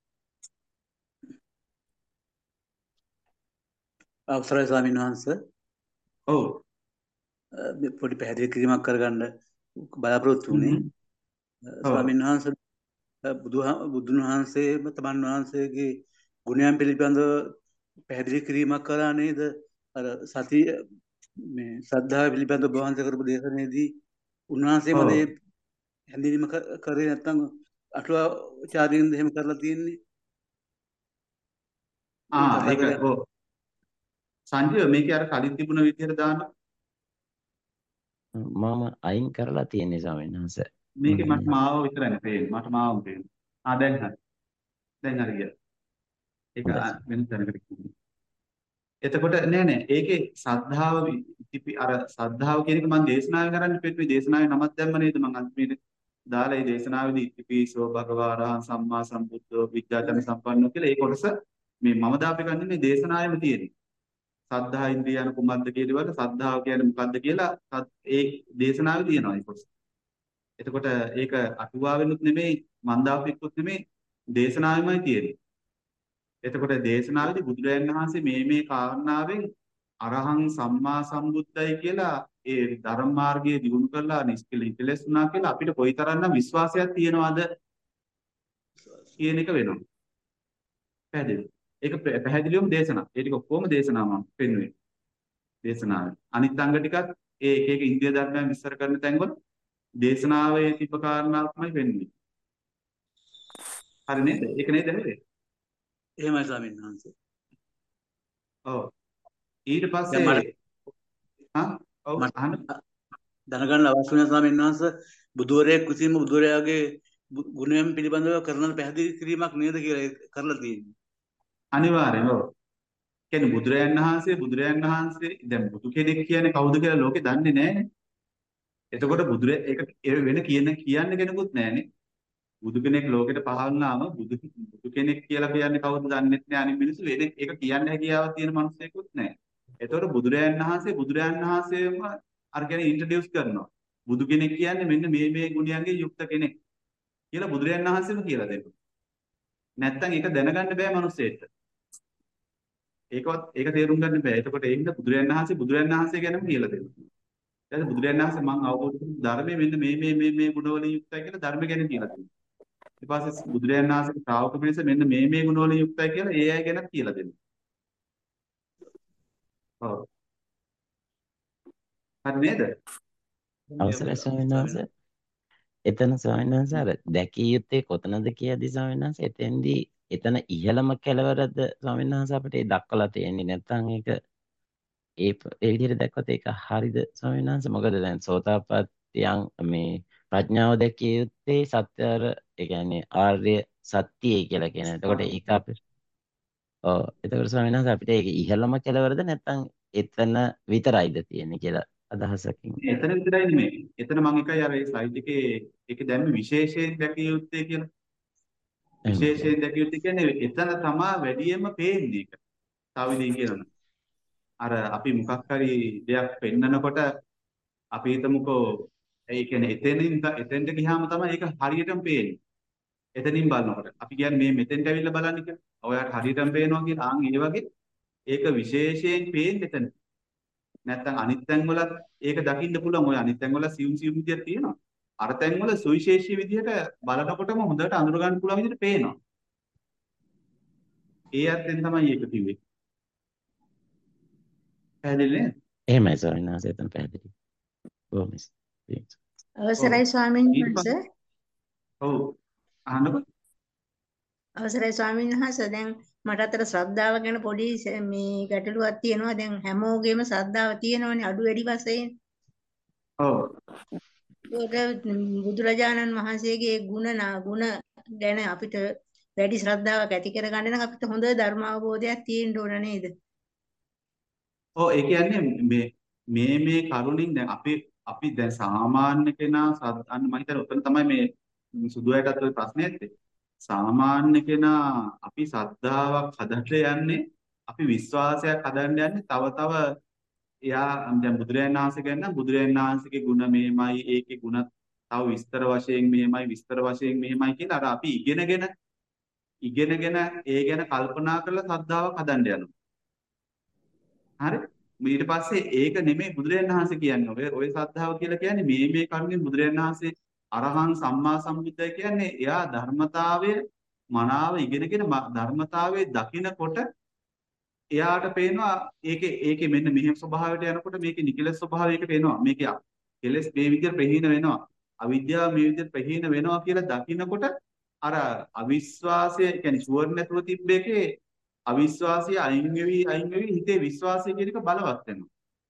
අවසරයි ස්වාමීන් වහන්සේ. ඔව්. අ, මේ පොඩි පැහැදිලි කිරීමක් කරගන්න බලාපොරොත්තු වුණේ. හ්ම්. අ, ඔව්. ස්වාමීන් වහන්සේ බුදුහා බුදුන් වහන්සේ තමන් වහන්සේගේ ගුණයන් පිළිබඳව පැහැදිලි කිරීමක් කළා නේද? අර සතිය මේ ශ්‍රද්ධාව පිළිබඳව ඔබ වහන්සේ කරපු දේශනාවේදී උන්වහන්සේම ඔව්. මේ හැඳින්වීම ක- කරේ නැත්නම් අටුවාචාර්යින්ද එහෙම කරලා තියෙන්නේ? මේ ආ ඒක තථාගතයන් ඔව්. සංජය මේකේ අර කලින් තිබුණ විදිහට දාන්න. මම අයින් කරලා තියෙන්නේ ස්වාමීන් වහන්සේ. මේකේ මට ම්ම්. මාව විතරයි පේන්නේ. මට මාවම පේන්නේ. ආ දැන් හරි. දැන් හරි ගියා. ඒක හොඳයි අ- ස්වාමීන් වෙන තැනකට කිව්වා. එතකොට නෑ නෑ ඒකේ ශ්‍රද්ධාව වි- ඉතිපි අර ශ්‍රද්ධාව කියන එක මම දේශනාවේ කරන්න පෙට්ටුවේ දේශනාවේ නමක් දැම්ම නේද මම අන්තිමේට දාලා ඒ දේශනාවේදී ඉතිපිසෝ භගවා අරහං සම්මා සම්බුද්ධෝ විද්‍යාචන සම්පන්නෝ කියලා ඒ කොටස මේ මම දාපේ ගන්නේ මේ දේශනාවෙම තියෙන්නේ. සද්ධා ඉන්ද්‍රියන කුමද්ද කියලා වල සද්ධාව කියන්නේ මොකද්ද කියලා සත්- ඒ දේශනාවේ තියෙනවා ඒ කොටස. එතකොට ඒක අටුවාවෙනුත් නෙමෙයි මන්දාපෙකුත් නෙමෙයි දේශනාවෙමයි තියෙන්නේ. එතකොට දේශනාවේදී බුදුරජාණන් වහන්සේ මේ මේ කාරණාවෙන් අරහං සම්මා සම්බුද්දයි කියලා ඒ ධර්ම මාර්ගයේ දියුණු කරලා නිස්කල ඉතලස් වුණා කියලා අපිට කොයිතරම්නම් විශ්වාසයක් තියෙනවද කියන එක වෙනවා. පැහැදිලි. ඒක පැ- පැහැදිලිවම දේශනා. ඒ ටික ඔක්කොම දේශනා මම පෙන්වුවේ. දේශනාවේ. අනිත් අංග ටිකත් ඒ එක එක ඉන්දිය ධර්මයන් විස්තර කරන තැන්වල දේශනාවේ තිබ්බ කාරණා තමයි වෙන්නේ. හරි නේද? ඒක නේද නේද? එහෙමයි ස්වාමීන් වහන්සේ. ඔව්. ඊට දැන් පස්සේ මට හා ඔව් අහන්න. මට දැනගන්න අවශ්‍ය වෙන ස්වාමීන් වහන්සේ බුදුවරයෙක් විසින්ම බුදුරයාගේ ගු- ගුණයන් පිළිබඳව කරන පැහැදිලි කිරීමක් නේද කියලා ඒක කරලා තියෙන්නේ. අනිවාර්යෙන්ම ඔව්. කියන්නේ බුදුරයන් වහන්සේ බුදුරයන් වහන්සේ දැන් බුදු කෙනෙක් කියන්නේ කවුද කියලා ලෝකේ දන්නේ නැහැනේ. එතකොට බුදුරේ ඒක ඒ වෙන කියන කියන්න කෙනෙකුත් නැහැනේ. බුදු කෙනෙක් ලෝකෙට පහළ වුණාම බුදු බුදු කෙනෙක් කියලා කියන්නේ කවුද දන්නෙත් නෑ. අනිත් මිනිස්සු වෙන ඒක කියන්න හැකියාවක් තියෙන මිනිස්සෙකුත් නෑ. එතකොට බුදුරයන් වහන්සේ බුදුරයන් වහන්සේම අර කියන්නේ ඉන්ට්‍රොඩියුස් කරනවා. බුදු කෙනෙක් කියන්නේ මෙන්න මේ මේ ගුණයන්ගෙන් යුක්ත කෙනෙක් කියලා බුදුරයන් වහන්සේම කියලා දෙනවා. නැත්තම් ඒක දැනගන්න බෑ මිනිස්සෙට. ඒකවත් ඒක තේරුම් ගන්න බෑ. එතකොට ඒ හින්දා බුදුරයන් වහන්සේ බුදුරයන් වහන්සේ ගැනම කියලා දෙනවා. ඊට බුදුරයන් වහන්සේ මම අවබෝධ කරගන්න ධර්මයේ මෙන්න මේ මේ මේ මේ ගුණවලින් යුක්තයි කියලා ධර්ම ගැන කියලා දෙනවා. ඊට පස්සේ බුදුරයන් වහන්සේගේ ශ්‍රාවක පිරිස මෙන්න මේ මේ ගුණවලින් යුක්තයි කියලා ඒ අය ගැන කියලා දෙනවා. ඔව්. හරි නේද? අවසරයි ස්වාමීන් වහන්සේ. එතන ස්වාමීන් වහන්සේ අර දැකිය යුත්තේ කොතනද කියදී ස්වාමීන් වහන්සේ එතෙන්දී එතන ඉහළම කෙළවරද ස්වාමීන් වහන්සේ අපිට ඒ දක්වලා තියෙන්නේ නැත්නම් ඒක ඒ ප- ඒ විදිහට දැක්වත් ඒක හරිද ස්වාමීන් වහන්සේ? මොකද දැන් සෝතාපට්ටියන් මේ ප්‍රඥාව දැකිය යුත්තේ සත්‍යර ඒ කියන්නේ ආර්ය සත්‍යය කියලා කියන. එතකොට ඒක අපිට ඔව් එතකොට ස්වාමීන් වහන්සේ අපිට ඒක ඉහළම කෙළවරද නැත්නම් එතන විතරයිද තියෙන්නේ කියලා අදහසකින්. එතන විතරයි නෙමෙයි. එතන මම එකයි අර ඒ ස්ලයිඩ් එකේ ඒක දැම්මේ විශේෂයෙන් දැකිය යුත්තේ කියලා. එහෙම. විශේෂයෙන් දැකිය යුත්තේ කියන්නේ එතන තමා වැඩියෙන්ම පේන්නේ ඒක. තව විදිහකින් කියනවා. අර අපි මොකක් හරි දෙයක් පෙන්නකොට අපි හිතමුකෝ ඒ කියන්නේ එතනින් එතෙන්ට ගියාම තමයි ඒක හරියටම පේන්නේ. එතනින් බලනකොට අපි කියන්නේ මේ මෙතෙන්ට ඇවිල්ලා බලන්න කියලා. ඔයාලට හරියටම පේනවා කියලා. ආන් ඒ වගේ ඒක විශේෂයෙන් පේන්නේ එතන. නැත්තම් අනිත් තැන් වලත් ඒක දකින්න පුළුවන්. ඔය අනිත් තැන් වල සියුම් සියුම් විදියට තියෙනවා. අර තැන් වල සුවිශේෂී විදියට බලනකොටම හොඳට අඳුර ගන්න පුළුවන් විදියට පේනවා. ඒ අර්ථයෙන් තමයි ඒක කිව්වේ. පැහැදිලි නේද? එහෙමයි ස්වාමීන් වහන්සේ එතන පැහැදිලි. බොහොම ස්තුතියි. ඔව්. අවසරයි ස්වාමීන් ඊට පස්සේ වහන්සේ. ඔව් අහන්නකො. අවසරයි ස්වාමීන් වහන්සේ. දැන් මට අතර ශ්‍රද්ධාව ගැන පොඩි ස- මේ ගැටලුවක් තියෙනවා. දැන් හැමෝගෙම ශ්‍රද්ධාව තියෙනවනේ අඩු වැඩි වශයෙන්. ඔව්. ඒක බුදුරජාණන් වහන්සේගේ ගුණ නා ගුණ ගැන අපිට වැඩි ශ්‍රද්ධාවක් ඇති කරගන්න නම් අපිට හොඳ ධර්ම අවබෝධයක් තියෙන්න ඕන නේද? ඔව් ඒ කියන්නේ මේ මේ මේ කරුණින් දැන් අපි අපි දැන් සාමාන්‍ය කෙනා සත්- අන්න මම හිතන්නේ උතන තමයි මේ සුදු අයටත් ඔය ප්‍රශ්නේ ඇත්තේ. සාමාන්‍ය කෙනා අපි ශ්‍රද්ධාවක් හදන්න යන්නේ අපි විශ්වාසයක් හදන්න යන්නේ තව තව එයා දැන් බුදුරජාණන් වහන්සේ ගැන නම් බුදුරජාණන් වහන්සේගේ ගුණ මෙහෙමයි ඒකේ ගුණ තව විස්තර වශයෙන් මෙහෙමයි විස්තර වශයෙන් මෙහෙමයි කියලා අර අපි ඉගෙනගෙන ඉගෙනගෙන ඒ ගැන කල්පනා කරලා ශ්‍රද්ධාවක් හදන්න යනවා. හරි ඊට පස්සේ ඒක නෙමෙයි බුදුරජාණන් වහන්සේ කියන්නේ. ඔය ඔය ශ්‍රද්ධාව කියලා කියන්නේ මේ මේ කරුණෙන් බුදුරජාණන් වහන්සේ අරහං සම්මා සම්බුද්ධයි කියන්නේ එයා ධර්මතාවය මනාව ඉගෙනගෙන ම- ධර්මතාවයේ දකිනකොට එයාට පේනවා ඒකේ ඒකේ මෙන්න මෙහෙම ස්වභාවයට යනකොට මේකේ නිකලස් ස්වභාවයකට එනවා. මේකේ කෙලස් මේ විදිහට ප්‍රහීන වෙනවා. අවිද්‍යාව මේ විදිහට ප්‍රහීන වෙනවා කියලා දකිනකොට අර අවිශ්වාසය කියන්නේ ෂුවර් නැතුව තිබ්බ එකේ අවිශ්වාසය අයින් වෙවි අයින් වෙවි හිතේ විශ්වාසය කියන එක බලවත් වෙනවා.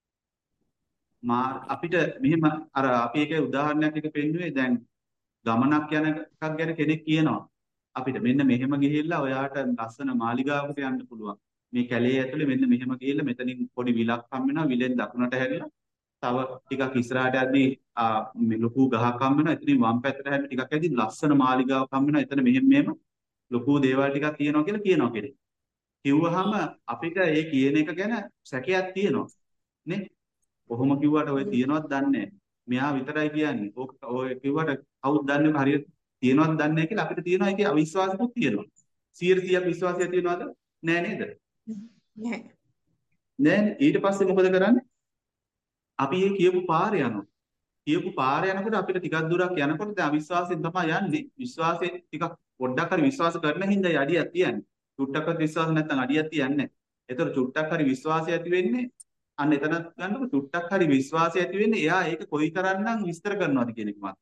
මා අපිට මෙහෙම අර අපි ඒකේ උදාහරණයක් එක පෙන්නුවේ දැන් ගමනක් යන එකක් ගැන කෙනෙක් කියනවා අපිට මෙන්න මෙහෙම ගිහිල්ලා ඔයාට ලස්සන මාලිගාවකට යන්න පුළුවන්. මේ කැලේ ඇතුලේ මෙන්න මෙහෙම ගිහිල්ලා මෙතනින් පොඩි විලක් හම් වෙනවා. විලෙන් දකුණට හැරිලා තව ටිකක් ඉස්සරහට යද්දී ආ මේ ලොකු ගහක් හම් වෙනවා. එතනින් වම් පැත්තට හැරිලා ටිකක් යද්දී ලස්සන මාලිගාවක් හම් වෙනවා. එතන මෙහෙම මෙහෙම ලොකු දේවල් ටිකක් තියෙනවා කියලා කියනවා කෙනෙක්. කිව්වහම අපිට ඒ කියන එක ගැන සැකයක් තියෙනවා නේ. කොහොම කිව්වට ඔය තියනවත් දන්නේ නැහැ. මෙයා විතරයි කියන්නේ. ඕක ඔය කිව්වට කවුද දන්නේ හරියට තියනවත් දන්නේ නැහැ කියලා අපිට තියෙනවා. ඒකේ අවිශ්වාසකුත් තියෙනවා. සියයට සීයක් විශ්වාසය තියනවද? නෑ නේද? නැහැ. නෑනේ. ඊට පස්සේ මොකද කරන්නේ? අපි මේ කියපු පාරේ යනවා. කියපු පාරේ යනකොට අපිට ටිකක් දුරක් යනකොට දැන් අවිශ්වාසයෙන් තමයි යන්නේ. විශ්වාසයෙන් ටිකක් පොඩ්ඩක් හරි විශ්වාස කරන හින්දා යඩියක් තියන්නේ. චුට්ටක්වත් විශ්වාස නැත්නම් අඩියක් තියන්නේ නැහැ. ඒතර චුට්ටක් හරි විශ්වාසය ඇති වෙන්නේ අන්න එතනත් ගන්නකො චුට්ටක් හරි විශ්වාසය ඇති වෙන්නේ එයා ඒක කොයිතරම්නම් විස්තර කරනවද කියන එක මත.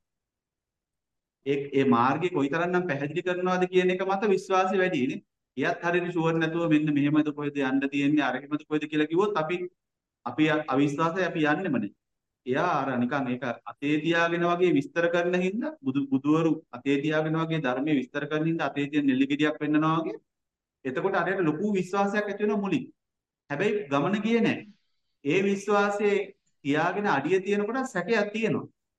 ඒ ඒ මාර්ගේ කොයිතරම්නම් පැහැදිලි කරනවද කියන එක මත විශ්වාසය වැඩි නේ. එයාත් හරියට ෂුවර් නැතුව මෙන්න මෙහෙමද කොහෙද යන්න තියෙන්නේ අර එහෙමද කොහෙද කියලා කිව්වොත් අපි අපි අවිශ්වාසයි අපි යන්නෙම නේ. එයා අර නිකන් ඒක අතේ තියාගෙන වගේ විස්තර කරන හින්දා බුදු බුදුවරු අතේ තියාගෙන වගේ ධර්මයේ විස්තර කරන හින්දා අතේ තියෙන නෙල්ලි ගෙඩියක් වෙන්නනවා වගේ. එතකොට අරයට ලොකු විශ්වාසයක් ඇති වෙනවා මුලින්. හැබැයි ගමන ගියේ නැහැ. ඒ විශ්වාසයේ තියාගෙන අඩිය තියෙනකොට සැකයක් තියෙනවා.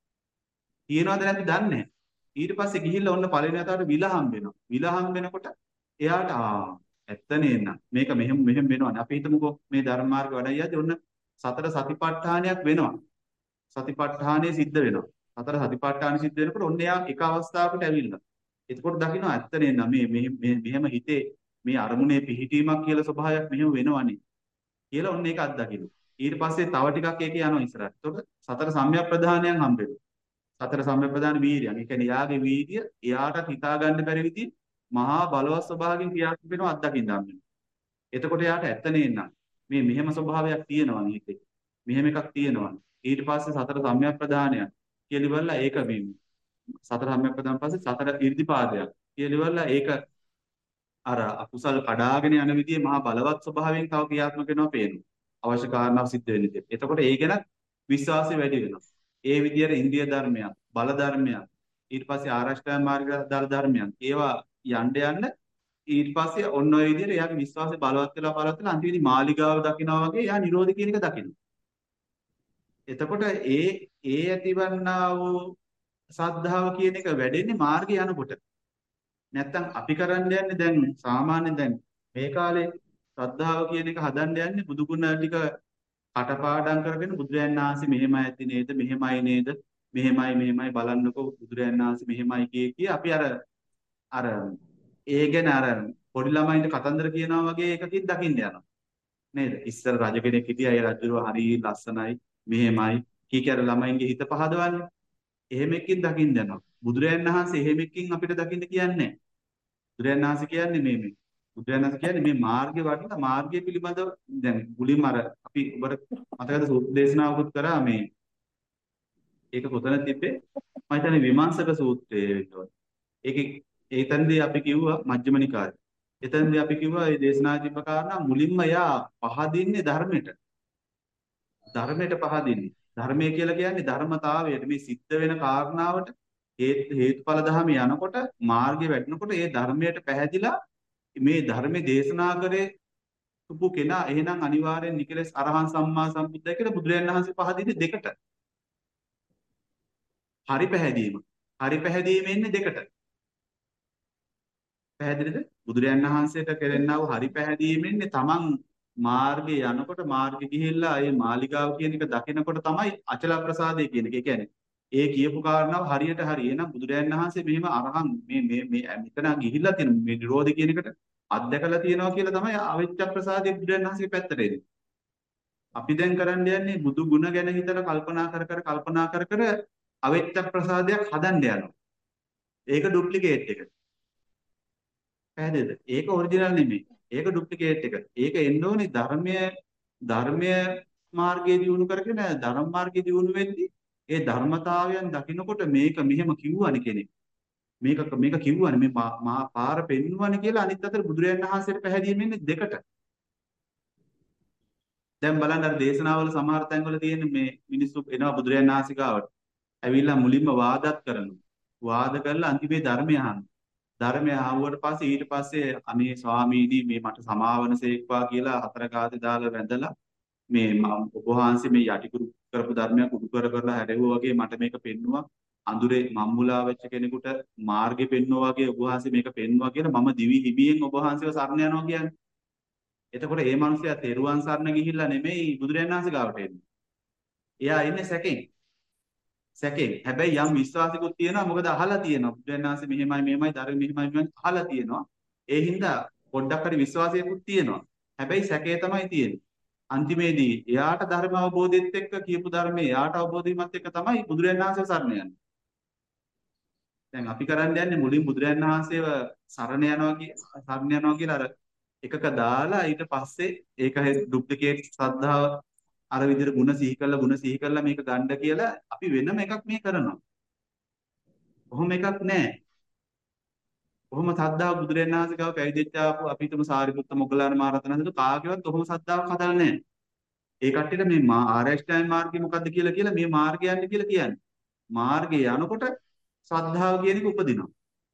තියෙනවද නැද්ද දන්නේ නැහැ. ඊට පස්සේ ගිහිල්ලා ඔන්න පළවෙනි වතාවට විල හම්බ වෙනවා. විල හම්බ වෙනකොට එයාට ආ ඇත්ත නේන මේක මෙහෙම මෙහෙම වෙනවනේ. අපි හිතමුකෝ මේ ධර්ම මාර්ග වැඩයි යද්දි ඔන්න සතර සතිපට්ඨානයක් වෙනවා. සතිපට්ඨානය සිද්ධ වෙනවා. සතර සතිපට්ඨාන සිද්ධ වෙනකොට ඔන්න එයා එක අවස්ථාවකට ඇවිල්ලා. එතකොට දකින්න ඇත්ත නේන මේ මේ මෙහෙම හිතේ මේ අරමුණේ පිහිටීමක් කියලා ස්වභාවයක් මෙහෙම වෙනවනේ කියලා ඔන්න ඒක අත්දකින්න. ඊට පස්සේ තව ටිකක් ඒක යනවා ඉස්සරහට. එතකොට සතර සම්‍යක් ප්‍රධානයන් හම්බ වෙනවා. සතර සම්‍යක් ප්‍රධාන වීර්යයන්. ඒ කියන්නේ යාගේ වීර්ය එයාට හිතා ගන්න බැරි විදිහ මහා බලවත් ස්වභාවයෙන් ක්‍රියාත්මක වෙනවා අත්දකින්න හම්බ වෙනවා. එතකොට එයාට ඇත්ත නේනම් මේ මෙහෙම ස්වභාවයක් තියෙනවනේ හිතේ. මෙහෙම එකක් තියෙනවනේ. ඊට පස්සේ සතර සම්‍යක් ප්‍රධානයන් කියලා ඉවරලා ඒක මේ සතර සම්‍යක් ප්‍රධාන පස්සේ සතර ඉර්ධිපාදයක් කියලා ඉවරලා ඒක අර අකුසල් කඩාගෙන යන විදිහේ මහා බලවත් ස්වභාවයෙන් තව ක්‍රියාත්මක වෙනවා පේනවා. අවශ්‍ය කාරණාව සිද්ධ වෙන විදිහට. එතකොට ඒ ගැන විශ්වාසය වැඩි වෙනවා. ඒ විදිහට ඉන්ද්‍රිය ධර්මයන්, බල ධර්මයන්, ඊට පස්සේ ආරෂ්ඨාංග මාර්ග ධර්මයන් ඒවා යන්න යන්න ඊට පස්සේ ඔන්න ඔය විදිහට එයාගේ විශ්වාසය බලවත් වෙලා බලවත් වෙලා අන්තිමේදී මාලිගාව දකිනවා වගේ එයා නිරෝධ කියන එක දකිනවා. එතකොට ඒ ඒ ඇතිවන්නා වූ සද්ධාව කියන එක වැඩෙන්නේ මාර්ගය යනකොට. නැත්තම් අපි කරන්න යන්නේ දැන් සාමාන්‍යයෙන් දැන් මේ කාලේ ශ්‍රද්ධාව කියන එක හදන්න යන්නේ බුදු ගුණ ටික කටපාඩම් කරගෙන බුදුරයන් වහන්සේ මෙහෙමයි ඇති නේද මෙහෙමයි නේද මෙහෙමයි මෙහෙමයි බලන්නකෝ බුදුරයන් වහන්සේ මෙහෙමයි කිය කිය අපි අර අර ඒ ගැන අර පොඩි ළමයින්ට කතන්දර කියනවා වගේ එකකින් දකින්න යනවා නේද ඉස්සර රජ කෙනෙක් හිටියා ඒ රජුව හරි ලස්සනයි මෙහෙමයි කී කර ළමයින්ගේ හිත පහදවන්නේ එහෙම එකකින් දකින්න යනවා බුදුරයන් වහන්සේ එහෙම එකකින් අපිට දකින්න කියන්නේ බුදුරයන් වහන්සේ කියන්නේ මේ මේ බුදුරයන් වහන්සේ කියන්නේ මේ මාර්ගය වඩන මාර්ගය පිළිබඳව දැන් මුලින්ම අර අපි ඔබට මතකද සූත්‍ර දේශනාවකුත් කරා මේ ඒක කොතන තිබ්බේ මම හිතන්නේ විමර්ශක සූත්‍රයේ වෙනවා ඒකේ ඒතනදී අපි කිව්වා මජ්ක්‍ධිම නිකායේ එතනදී අපි කිව්වා මේ දේශනාවේ තිබ්බ කාරණා මුලින්ම යා පහදින්නේ ධර්මයට ධර්මයට පහදින්නේ ධර්මය කියලා කියන්නේ ධර්මතාවයට මේ සිද්ධ වෙන කාරණාවට හේතුඵල ධර්ම යනකොට මාර්ගය වැටෙනකොට ඒ ධර්මයට පැහැදිලා මේ ධර්මයේ දේශනා කරේ සුපු කෙනා එහෙනම් අනිවාර්යෙන් නිකලස් අරහං සම්මා සම්බුද්දයි කියලා බුදුරජාණන් වහන්සේ පහදින්නේ දෙකට. හරි පැහැදීම. හරි පැහැදීම එන්නේ දෙකට. පැහැදිලිද? බුදුරජාණන් වහන්සේට කෙරෙන්නා වූ හරි පැහැදීම එන්නේ තමන් මාර්ගේ යනකොට මාර්ගෙ ගිහිල්ලා ඒ මාලිගාව කියන එක දකිනකොට තමයි අචල ප්‍රසාදය කියන එක. ඒ කියන්නේ ඒ කියපු කාරණාව හරියට හරි. එහෙනම් බුදුරජාණන් වහන්සේ මෙහෙම අරහං මේ මේ මේ මෙතන ගිහිල්ලා තියෙන මේ නිරෝධ කියන එකට අත්දකලා තියෙනවා කියලා තමයි අවිච්ඡ ප්‍රසාදයේ බුදුරජාණන් වහන්සේගේ පැත්තට එන්නේ. අපි දැන් කරන්න යන්නේ බුදු ගුණ ගැන හිතලා කල්පනා කර කර කල්පනා කර කර අවිච්ඡ ප්‍රසාදයක් හදන්න යනවා. ඒක ඩුප්ලිකේට් එක. පැහැදිලිද? ඒක ඔරිජිනල් නෙමෙයි. ඒක ඩුප්ලිකේට් එක. ඒක එන්න ඕනේ ධර්මයේ ධර්මයේ මාර්ගයේ දියුණු කරගෙන ධර්ම මාර්ගයේ දියුණු වෙද්දී ඒ ධර්මතාවයන් දකින්නකොට මේක මෙහෙම කිව්වනේ කෙනෙක්. මේක මේක කිව්වනේ මේ මා පාර පෙන්වන්නේ කියලා අනිත් අතට බුදුරජාණන් වහන්සේට පැහැදිලි වෙන්නේ දෙකට. දැන් බලන්න අර දේශනාවල සමහර තැන්වල තියෙන මේ මිනිස්සු එනවා බුදුරජාණන් වහන්සේ ගාවට. ඇවිල්ලා මුලින්ම වාදත් කරනවා. වාද කරලා අන්තිමේ ධර්මය අහනවා. ධර්මය ආවුවට පස්සේ ඊට පස්සේ අනේ ස්වාමීනි මේ මට සමාවන සේක්වා කියලා හතර කාදේ දාලා වැඳලා මේ ඔබ වහන්සේ මේ යටිකුරු කරපු ධර්මයක් උඩු කර කරලා හැරෙවුවා වගේ මට මේක පෙන්නුවා අඳුරේ මම්මුලා වෙච්ච කෙනෙකුට මාර්ගෙ පෙන්නුවා වගේ ඔබ වහන්සේ මේක පෙන්නුවා කියලා මම දිවි හිමියෙන් ඔබ වහන්සේව සරණ යනවා කියන්නේ. එතකොට මේ මිනිස්සයා තෙරුවන් සරණ ගිහිල්ලා නෙමෙයි බුදුරජාණන් වහන්සේ ගාවට එන්නේ. එයා ඉන්නේ සැකෙන්. සැකෙන්. හැබැයි යම් විශ්වාසිකුත් තියෙනවා මොකද අහලා තියෙනවා. බුදුරජාණන් වහන්සේ මෙහෙමයි මෙහෙමයි ධර්ම මෙහෙමයි මෙහෙමයි අහලා තියෙනවා. ඒ හින්දා පොඩ්ඩක් හරි විශ්වාසයකුත් තියෙනවා. හැබැයි සැකේ තමයි තියෙන්නේ. අන්තිමේදී එයාට ධර්ම අවබෝධයත් එක්ක කියපු ධර්මයේ එයාට අවබෝධීමත් එක්ක තමයි බුදුරජාණන් වහන්සේ සරණ යන්නේ. දැන් අපි කරන්න යන්නේ මුලින් බුදුරජාණන් වහන්සේව සරණ යනවා කිය සරණ යනවා කියලා අර එකක දාලා ඊට පස්සේ ඒක ඩුප්ලිකේට් ශ්‍රද්ධාව අර විදිහට ಗುಣ සිහි කරලා ಗುಣ සිහි කරලා මේක ගන්න කියලා අපි වෙනම එකක් මේ කරනවා. කොහොම එකක් නැහැ. කොහොම සද්ධාව බුදුරජාණන් වහන්සේ ගාව පැවිදිච්ච ආපු අපි හිතමු සාරිපුත්ත මොග්ගල්ලාන මහ රහතන් වහන්සේ කාගේවත් කොහොම සද්ධාවක් හදලා නැහැ. ඒ කට්ටියට මේ ආරෂ්ඨායන මාර්ගය මොකද්ද කියලා කියලා මේ මාර්ගය යන්නේ කියලා කියන්නේ. මාර්ගේ යනකොට ශ්‍රද්ධාව කියන එක උපදිනවා.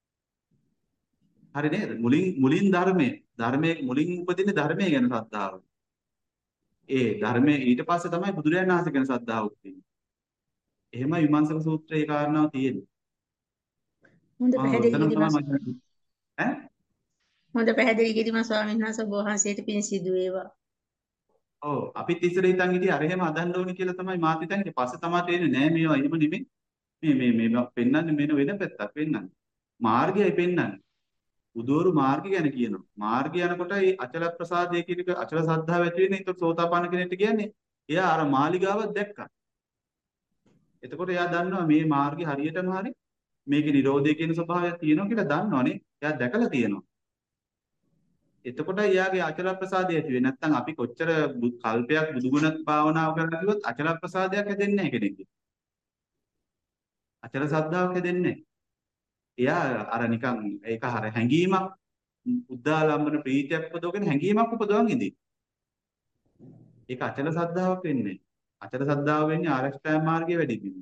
හරි නේද? මුලින් මුලින් ධර්මයේ ධර්මයේ මුලින් උපදින්නේ ධර්මයේ ගැන ශ්‍රද්ධාව. ඒ ධර්මයේ ඊට පස්සේ තමයි බුදුරජාණන් වහන්සේ ගැන ශ්‍රද්ධාව උපදින්නේ. එහෙම විමර්ශක සූත්‍රයේ ඒ කාරණාව තියෙන්නේ. හොඳ ආ පැහැදිලි උතනම තමයි කිරීමක් මම ඈ හොඳ පැහැදිලි කිරීමක් ස්වාමීන් වහන්සේ ඔබ වහන්සේට පින් සිදු වේවා. ඔව් අපිත් ඉස්සර හිතන් හිටියේ අර එහෙම හදන්න ඕනේ කියලා තමයි මාත් හිතන් හිටියේ. පස්සේ තමයි තේරෙන්නේ නෑ මේවා එහෙම නෙමෙයි. මේ මේ මේ පෙන්වන්නේ මෙන්න වෙන පැත්තක් පෙන්වන්නේ. මාර්ගයයි පෙන්වන්නේ. බුදුවරු මාර්ගය ගැන කියනවා. මාර්ගය යනකොට ඒ අචල ප්‍රසාදය කියන එක අචල සද්ධාව ඇති වෙන්නේ. ඒතකොට සෝතාපන්න කෙනෙක්ට කියන්නේ එයා අර මාලිගාවක් දැක්කා. එතකොට එයා දන්නවා මේ මාර්ගය හරියටම හරි මේකේ නිරෝධය කියන ස්වභාවයක් තියෙනවා කියලා දන්නවනේ. එයා දැකලා තියෙනවා. එතකොට එයාගේ අචල ප්‍රසාදය ඇති වෙන්නේ. නැත්නම් අපි කොච්චර බු- කල්පයක් බුදුගුණ භාවනාව කරලා කිව්වොත් අචල ප්‍රසාදයක් හැදෙන්නේ නැහැ කෙනෙක්ගේ. අචල සද්ධාවක් හැදෙන්නේ නැහැ. එයා අර නිකන් ඒක හර හැංගීමක් උද්දාලම්බන ප්‍රීතියක් උපදවගෙන හැංගීමක් උපදවන් ඉදී. ඒක අචල සද්ධාාවක් වෙන්නේ. අචල සද්ධාව වෙන්නේ ආරෂ්ඨාය මාර්ගයේ වැඩි වීම.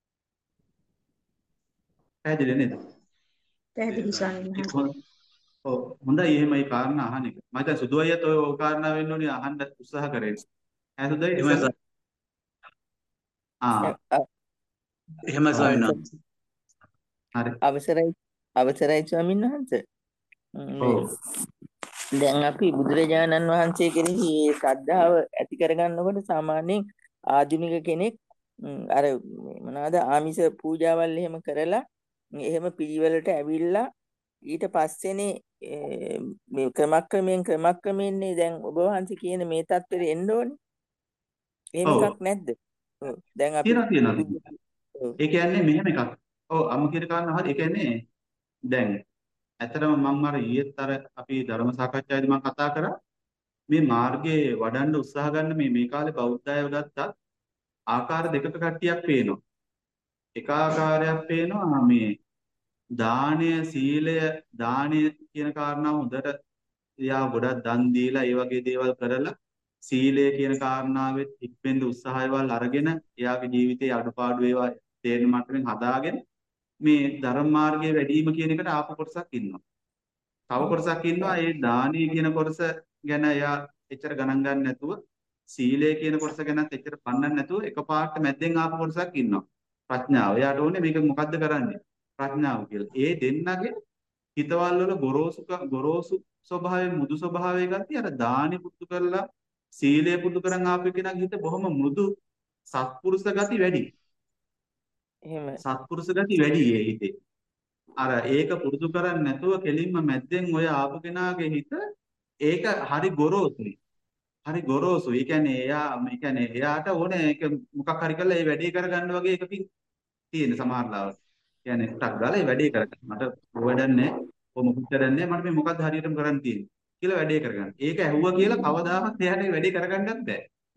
පැහැදිලි නේද? පැහැදිලි ස්වාමීන් ඒක වහන්සේ. හොඳ- ඔව් හොඳයි එහෙමයි කාරණා අහන එක. මම හිතා සුදු අයියත් ඔය ඔය කාරණා වෙන්න ඕනේ අහන්න උත්සාහ කරේ. ඈ සුදු අයිය එහෙමයි ඉස්සෙල්ලා ආ එහෙමයි ස්වාමීන් අවසර වහන්සේ. හරි. අවසරයි අවසරයි ස්වාමීන් වහන්සේ. මේ ඔව් දැන් අපි බුදුරජාණන් වහන්සේ කෙරෙහි මේ ශ්‍රද්ධාව ඇති කරගන්නකොට සාමාන්‍යයෙන් ආධුනික කෙනෙක් ම්, අර මේ මොනවාද ආමිෂ පූජාවල් එහෙම කරලා එහෙම පිළිවෙලට ඇවිල්ලා ඊට පස්සේනේ ඒ, මේ ක්‍රමක්‍රමයෙන් ක්‍රමක්‍රමයෙන්නේ දැන් ඔබ වහන්සේ කියන මේ தත්වෙට එන්න ඕනේ. එහෙම ඔව් එකක් නැද්ද? ඔව්. දැන් අපි තියනවා තියනවා බුදු තියනවා. ඔව්. ඒ කියන්නේ මෙහෙම එකක්. ඔව් අම්ම කියන කාරණා හරි. ඒ කියන්නේ දැන් ඇත්තටම මම අර ඊයේත් අර අපි ධර්ම සාකච්ඡාවේදී මම කතා කරා මේ මාර්ගයේ වඩන්න උත්සාහ ගන්න මේ මේ කාලේ බෞද්ධයව ගත්තත් ආකාර දෙකක කට්ටියක් පේනවා. එක ආකාරයක් පේනවා මේ දානය සීලය දානය කියන කාරණාව හොඳට එයා ගොඩක් දන් දීලා ඒ වගේ දේවල් කරලා සීලය කියන කාරණාවෙත් ඉක්මෙන්න උත්සාහයවල් අරගෙන එයාගේ ජීවිතයේ අඩුපාඩු ඒවා තේරෙන මට්ටමින් හදාගෙන මේ ධර්ම මාර්ගයේ වැඩිම කියන එකට ආපු කොටසක් ඉන්නවා. තව කොටසක් ඉන්නවා ඒ දානීය කියන කොටස ගැන එයා එච්චර ගණන් ගන්න නැතුව සීලය කියන කොටස ගැනත් එච්චර පන්නන්න නැතුව එකපාරට මැද්දෙන් ආපු කොටසක් ඉන්නවා. ප්‍රඥාව. එයාට ඕනේ මේක මොකද්ද කරන්නේ? ප්‍රඥාව කියලා. ඒ දෙන්නගේ හිතවල වල ගොරෝසු ගොරෝසු ස්වභාවය මුදු ස්වභාවය ගත්තී අර දානි පුරුදු කරලා සීලය පුරුදු කරන් ආපු කෙනාගේ හිත බොහොම මෘදු සත්පුරුෂ ගති වැඩි. එහෙමයි. සත්පුරුෂ ගති වැඩි ඒ හිතේ. අර ඒක පුරුදු කරන්නේ නැතුව කෙලින්ම මැද්දෙන් ඔය ආපු කෙනාගේ හිත ඒක හරි ගොරෝසුයි. හරි ගොරෝසුයි. ඒ කියන්නේ එයා මේ කියන්නේ එයාට ඕනේ ඒක මොකක් හරි කරලා ඒ වැඩේ කරගන්න වගේ එකකින් තියෙන සමහරලාවට. කියන්නේ ටක් ගාලා ඒ වැඩේ කරගන්න. මට වැඩන්නේ කො මොකද කරන්නේ මට මේ මොකද්ද හරියටම කරන්න තියෙන්නේ කියලා වැඩේ කරගන්න. ඒක ඇහුවා කියලා කවදාවත් එයාට ඒ වැඩේ කරගන්නත් බෑ.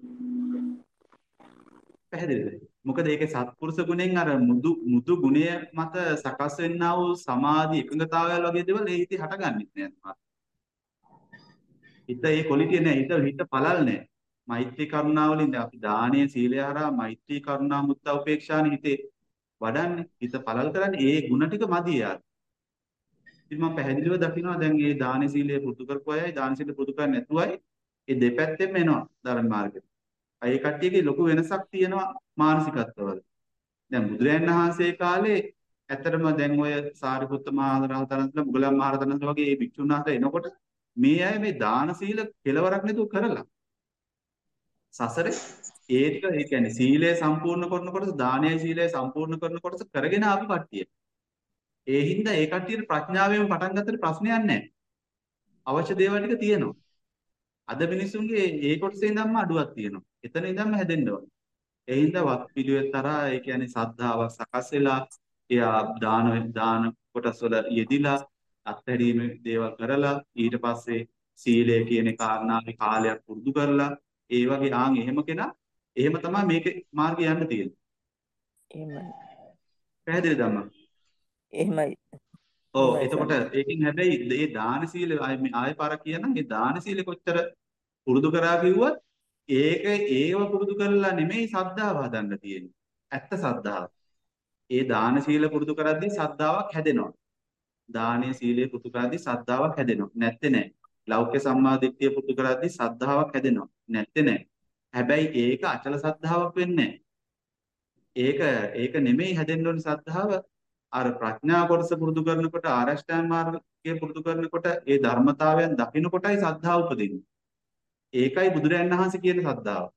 පැහැදිලිද? මොකද ඒකේ සත්පුරුෂ ගුණෙන් අර මුදු මුදු ගුණය මත සකස් වෙන්නා වූ සමාධි එකඟතාවයල් වගේ දේවල් ඒ හිතේ හටගන්නෙත් නෑ. හිත ඒ ක්වොලිටිය නෑ. හිත හිත පළල් නෑ. මෛත්‍රී කරුණාව වලින් දැන් අපි දානීය සීලය හරහා මෛත්‍රී කරුණා මුත්තා උපේක්ෂානේ හිතේ වඩන්නේ. හිත පළල් කරන්නේ ඒ ಗುಣ ටික මදි යාර. ඉතින් මම පැහැදිලිව දකිනවා දැන් මේ දාන සීලය පුරුදු කරපු අයයි දාන සීලය පුරුදු කරන්නේ නැතුවයි ඒ දෙපැත්තෙම එනවා ධර්ම මාර්ගෙට. ඒ කට්ටියගේ ලොකු වෙනසක් තියෙනවා මානසිකත්වවල. දැන් බුදුරයන් වහන්සේ කාලේ ඇත්තටම දැන් ඔය සාරිපුත්ත මහ රහතන් වහන්සේලා මුගලන් මහ රහතන් වහන්සේලා වගේ මේ භික්ෂුන් වහන්සේලා එනකොට මේ අය මේ දාන සීල කෙලවරක් නැතුව කරලා සසරේ ඒ ටික ඒ කියන්නේ සීලය සම්පූර්ණ කරන කොටස දානයයි සීලය සම්පූර්ණ කරන කොටස කරගෙන ආපු කට්ටිය. ඒ හින්දා ඒ කට්ටියට ප්‍රඥාවෙන් පටන් ගත්තට ප්‍රශ්නයක් නැහැ. අවශ්‍ය දේවල් ටික තියෙනවා. අද මිනිස්සුන්ගේ ඒ කොටසේ ඉඳන්ම අඩුවක් තියෙනවා. එතන ඉඳන්ම හැදෙන්න ඕනේ. ඒ හින්දා වත් පිළිවෙත් තරහා ඒ කියන්නේ සද්ධාවක් සකස් වෙලා එයා දාන දාන කොටස් වල යෙදිලා අත්හැරීම දේවල් කරලා ඊට පස්සේ සීලය කියන කාරණාවේ කාලයක් පුරුදු කරලා ඒ වගේ ආන් එහෙම කෙනා එහෙම තමයි මේකේ මාර්ගය යන්න තියෙන්නේ. එහෙමයි. පැහැදිලිද අම්මා? එහෙමයි. ඔව් එහෙමයි එතකොට ස්වාමී. ඒකෙන් හැබැයි මේ දාන සීල ආයෙ පාර කියනවා මේ දාන සීල කොච්චර පුරුදු කරා කිව්වත් ඒක ඒව පුරුදු කරලා නෙමෙයි සද්ධාව හදන්න තියෙන්නේ. ඇත්ත සද්ධාව. ඒ දාන සීල පුරුදු කරද්දී සද්ධාාවක් හැදෙනවා. දානීය සීලය පුරුදු කරද්දී සද්ධාාවක් හැදෙනවා. නැත්තේ නෑ. ලෞකික සම්මා දිට්ඨිය පුරුදු කරද්දී සද්ධාාවක් හැදෙනවා. නැත්තේ නෑ. හැබැයි ඒක අචල සද්ධාාවක් වෙන්නේ නෑ. ඒක ඒක නෙමෙයි හැදෙන්න ඕනේ සද්ධාව. අර ප්‍රඥා කොටස පුරුදු කරනකොට ආරෂ්ඨාංග මාර්ගය පුරුදු කරනකොට ඒ ධර්මතාවයන් දකින්නකොටයි සද්ධාව උපදින්නේ. ඒකයි බුදුරයන් වහන්සේ කියන සද්ධාව.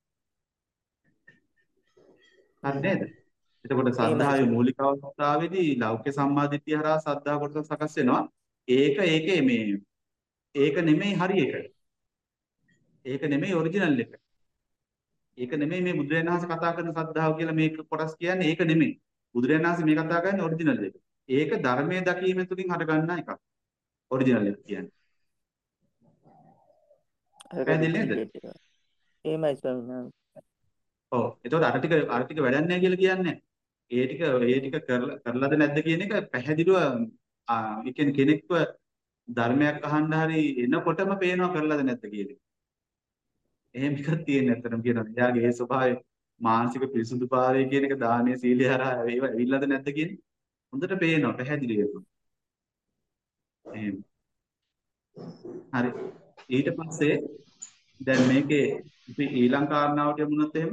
හරි නේද? එතකොට එහෙමයි සද්ධාවේ ස්වාමීනි. මූලික අවස්ථාවේදී ලෞකික සම්මාදිට්ඨිය හරහා සද්ධා කොටස සකස් වෙනවා. ඒක ඒකේ මේ ඒක නෙමෙයි හරි එක. ඒක නෙමෙයි ඔරිජිනල් එක. ඒක නෙමෙයි මේ බුදුරජාණන් වහන්සේ කතා කරන සද්ධාව කියලා මේක කොටස් කියන්නේ ඒක නෙමෙයි. බුදුරජාණන් වහන්සේ මේ කතා කරන්නේ ඔරිජිනල් එක. ඒක ධර්මයේ දැකීම තුළින් හටගන්නා එකක්. ඔරිජිනල් එක කියන්නේ. අර පැහැදිලි නේද? ඩුප්ලිකේට් එක. එහෙමයි ස්වාමීනි. ඔව්. එතකොට අර ටික අර ටික වැඩක් නැහැ කියලා කියන්නේ. ඒ ටික ඒ ටික කරලා කරලාද නැද්ද කියන එක පැහැදිලිව ආ ඒ කියන්නේ කෙනෙක්ව ධර්මයක් අහන්න හරි එනකොටම පේනවා කරලාද නැද්ද කියන එක. එහෙම එකක් තියෙන ඇත්තටම කියනවා. එයාගේ ඒ ස්වභාවය මානසික පිරිසුදුභාවය කියන එක දානීය සීලය හරහා ඒව ඇවිල්ලාද නැද්ද කියන්නේ හොඳට පේනවා පැහැදිලි වෙනවා. එහෙම. හරි. ඊට පස්සේ දැන් මේකේ අපි ඊළඟ කාරණාවට යමුනොත් එහෙම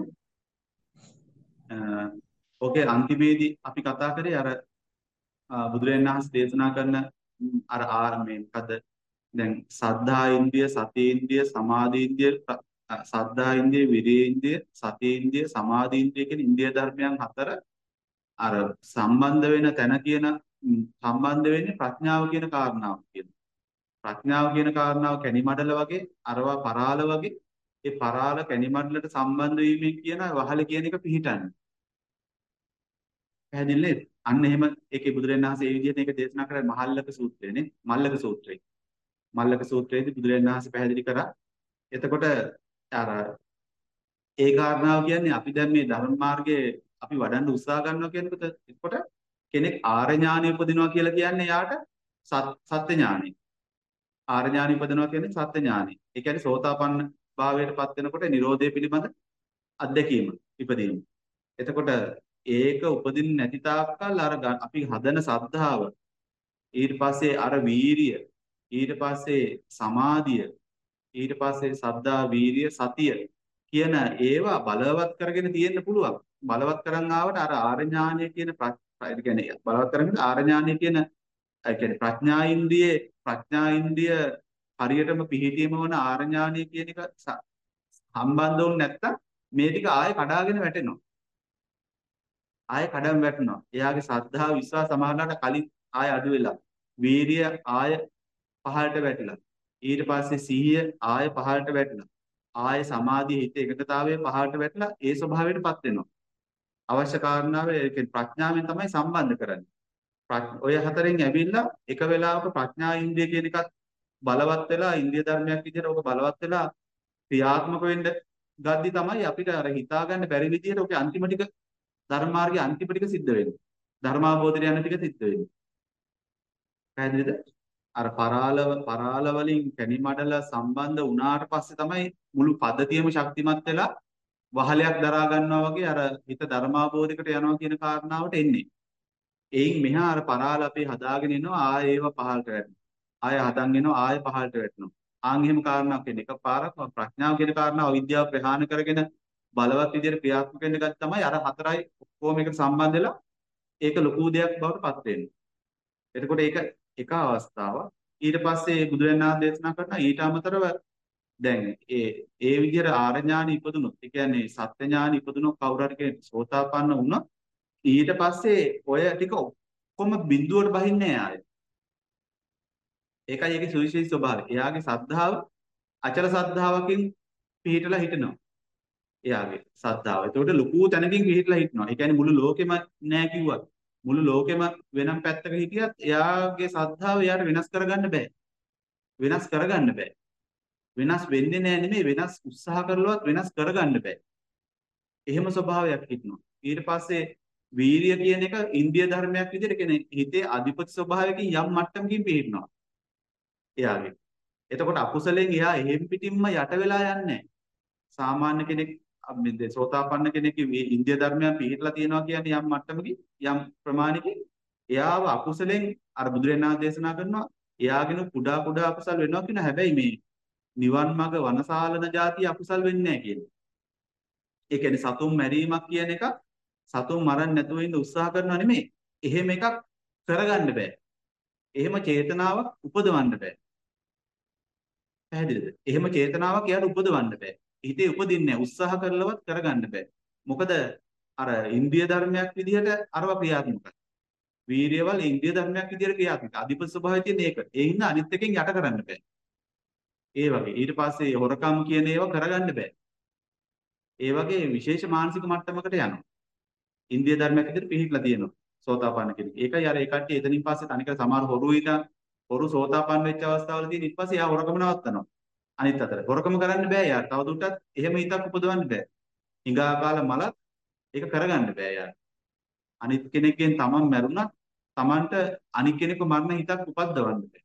අ ඔකේ අන්තිමේදී අපි කතා කරේ අර බුදුරජාණන් වහන්සේ දේශනා කරන අර ආරමේ මොකද දැන් සද්ධා ඉන්ද්‍රිය සති ඉන්ද්‍රිය සමාධි ඉන්ද්‍රිය සද්ධා ඉන්ද්‍රිය විරිය ඉන්ද්‍රිය සති ඉන්ද්‍රිය සමාධි ඉන්ද්‍රිය කියන ඉන්ද්‍රිය ධර්මයන් හතර අර සම්බන්ධ වෙන තැන කියන සම්බන්ධ වෙන්නේ ප්‍රඥාව කියන කාරණාව කියන ප්‍රඥාව කියන කාරණාව කැණිමඩල වගේ අරවා පරාල වගේ ඒ පරාල කැණිමඩලට සම්බන්ධ වීමෙන් කියන වහල කියන එක පිහිටන්නේ පැහැදිලි නේද? අන්න එහෙම ඒකේ බුදුරජාණන් වහන්සේ මේ විදිහට ඒක දේශනා කරන්නේ මහල්ලක සූත්‍රයනේ. මල්ලක සූත්‍රය. මල්ලක සූත්‍රයේදී බුදුරජාණන් වහන්සේ පැහැදිලි කරා. එතකොට අර ඒ කාරණාව කියන්නේ අපි දැන් මේ ධර්ම මාර්ගයේ අපි වඩන්න උත්සාහ ගන්නවා කියනකොට එතකොට කෙනෙක් ආර්ය ඥානෙ උපදිනවා කියලා කියන්නේ යාට සත්‍ය ඥානෙ. ආර්ය ඥානෙ උපදිනවා කියන්නේ සත්‍ය ඥානෙ. ඒ කියන්නේ සෝතාපන්න භාවයටපත් වෙනකොට Nirodhe පිළිබඳ අත්දැකීම ඉපදීම. එතකොට ඒක උපදින්නේ නැති තාක්කල් අර අපි හදන සද්ධාව ඊට පස්සේ අර වීරිය ඊට පස්සේ සමාධිය ඊට පස්සේ සද්ධා වීරිය සතිය කියන ඒවා බලවත් කරගෙන තියෙන්න පුළුවන් බලවත් කරන් ආවට අර ආර්ය ඥානය කියන ඒ කියන්නේ බලවත් කරගෙන ආර්ය ඥානය කියන ඒ කියන්නේ ප්‍රඥා ඉන්ද්‍රියේ ප්‍රඥා ඉන්ද්‍රිය හරියටම පිහිටීම වන ආර්ය ඥානය කියන එක සම්බන්ධ වුනේ නැත්තම් මේ ටික ආයෙ කඩාගෙන වැටෙනවා ආයෙ කඩම් වැටෙනවා. එයාගේ ශ්‍රද්ධාව විශ්වාස සමානකට කලින් ආයෙ අඩු වෙලා. වීරිය ආයෙ පහළට වැටිලා. ඊට පස්සේ සිහිය ආයෙ පහළට වැටිලා. ආයෙ සමාධිය හිත එකඟතාවයේ පහළට වැටිලා ඒ ස්වභාවයටපත් වෙනවා. අවශ්‍ය කාරණාව ඒ කියන්නේ ප්‍රඥාවෙන් තමයි සම්බන්ධ කරන්නේ. ඔය හතරෙන් ඇවිල්ලා එක වෙලාවක ප්‍රඥා ඉන්ද්‍රිය කියන එකත් බලවත් වෙලා ඉන්ද්‍රිය ධර්මයක් විදිහට ඔක බලවත් වෙලා ක්‍රියාත්මක වෙන්න ගද්දි තමයි අපිට අර හිතාගන්න බැරි විදිහට ඔකේ අන්තිම ටික ධර්ම මාර්ගයේ අන්තිම ටික සිද්ධ වෙන්නේ. ධර්මාභෝධයට යන ටික සිද්ධ වෙන්නේ. පැහැදිලිද? අර පරාලව පරාල වලින් කැණිමඩල සම්බන්ධ වුණාට පස්සේ තමයි මුළු පද්ධතියම ශක්තිමත් වෙලා වහලයක් දරා ගන්නවා වගේ අර හිත ධර්මාභෝධයකට යනවා කියන කාරණාවට එන්නේ. එයින් මෙහා අර පරාල අපි හදාගෙන ඉනවා ආයෙ ඒව පහළට වැටෙනවා. ආයෙ හදන් එනවා ආයෙ පහළට වැටෙනවා. ආන් එහෙම කාරණාවක් එන්නේ. එකපාරක් ප්‍රඥාව කියන කාරණාව අවිද්‍යාව ප්‍රහාණය කරගෙන බලවත් විදියට ක්‍රියාත්මක වෙන්න ගත්ත තමයි අර හතරයි ඔක්කොම එකට සම්බන්ධ වෙලා ඒක ලොකු දෙයක් බවට පත් වෙන්නේ. එතකොට ඒක එක අවස්ථාවක්. ඊට පස්සේ බුදුරජාණන් වහන්සේ දේශනා කරනවා ඊට අමතරව දැන් ඒ ඒ විදියට ආර්ය ඥාන ඉපදුනොත් ඒ කියන්නේ සත්‍ය ඥාන ඉපදුනොත් කවුරු හරි කෙනෙක් සෝතාපන්න වුණොත් ඊට පස්සේ ඔය ටික ඔක්කොම බිඳුවට බහින්නේ නැහැ ආයෙ. ඒකයි ඒකේ සුවිශේෂී ස්වභාවය. එයාගේ සද්ධාව අචල සද්ධාවකින් පිහිටලා හිටිනවා. එයාගේ සද්ධාව. ඒකට ලොකු තැනකින් පිහිටලා හිටනවා. ඒ කියන්නේ මුළු ලෝකෙම නෑ කිව්වත් මුළු ලෝකෙම වෙනම් පැත්තක හිටියත් එයාගේ සද්ධාව එයාට වෙනස් කරගන්න බෑ. වෙනස් කරගන්න බෑ. වෙනස් වෙන්නේ නෑ නෙමෙයි වෙනස් උත්සාහ කරලවත් වෙනස් කරගන්න බෑ. එහෙම ස්වභාවයක් හිටිනවා. ඊට පස්සේ වීරිය කියන එක ඉන්ද්‍රිය ධර්මයක් විදිහට කියන්නේ හිතේ අධිපති ස්වභාවයකින් යම් මට්ටමකින් පිහිටනවා. එයාගේ. එතකොට අකුසලෙන් එයා එහෙම් පිටින්ම යට වෙලා යන්නේ සාමාන්‍ය කෙනෙක් මේ සෝතාපන්න කෙනෙක් ඉන්ද්‍රිය ධර්මයන් පිළිහිట్లా තියෙනවා කියන්නේ යම් මට්ටමකින් යම් ප්‍රමාණිකකින් එයාව අකුසලෙන් අර බුදුරණා දේශනා කරනවා එයාගෙන කුඩා කුඩා අකුසල් වෙනවා කියන හැබැයි මේ නිවන් මඟ වනසාලන જાති අකුසල් වෙන්නේ නැහැ කියන්නේ. ඒ කියන්නේ සතුන් මැරීමක් කියන එක සතුන් මරන්න නැතුව ඉන්න උත්සාහ කරනවා නෙමෙයි. එහෙම එකක් කරගන්න බෑ. එහෙම චේතනාවක් උපදවන්න බෑ. පැහැදිලිද? එහෙම චේතනාවක් එයාට උපදවන්න බෑ. හිතේ උපදින්නේ නැහැ. උත්සාහ කරලවත් කරගන්න බෑ. මොකද අර ඉන්ද්‍රිය ධර්මයක් විදිහට අරව ක්‍රියාත්මකයි. වීරියවල ඉන්ද්‍රිය ධර්මයක් විදිහට ක්‍රියාත්මකයි. අධිපති ස්වභාවය තියෙන ඒක. ඒ හින්දා අනිත් එකෙන් යට කරන්න බෑ. ඒ වගේ ඊට පස්සේ හොරකම් කියන ඒවා කරගන්න බෑ. ඒ වගේ විශේෂ මානසික මට්ටමකට යනවා. ඉන්ද්‍රිය ධර්මයක් විදිහට පිළිහිట్లా තියෙනවා. සෝතාපන්න කෙනෙක්. ඒකයි අර ඒ කට්ටිය එතනින් පස්සේ තනිකර සමහර හොරු ඉඳන් හොරු සෝතාපන්න වෙච්ච අවස්ථාවල තියෙන ඊට පස්සේ යා හොරකම නවත්තනවා. අනිත් අතට හොරකම කරන්න බෑ යා. තවදුරටත් එහෙම හිතක් උපදවන්න බෑ. හිඟා කාල මලත් ඒක කරගන්න බෑ යා. අනිත් කෙනෙක්ගෙන් තමන් මැරුණත් තමන්ට අනිත් කෙනෙකු මරණ හිතක් උපද්දවන්න බෑ.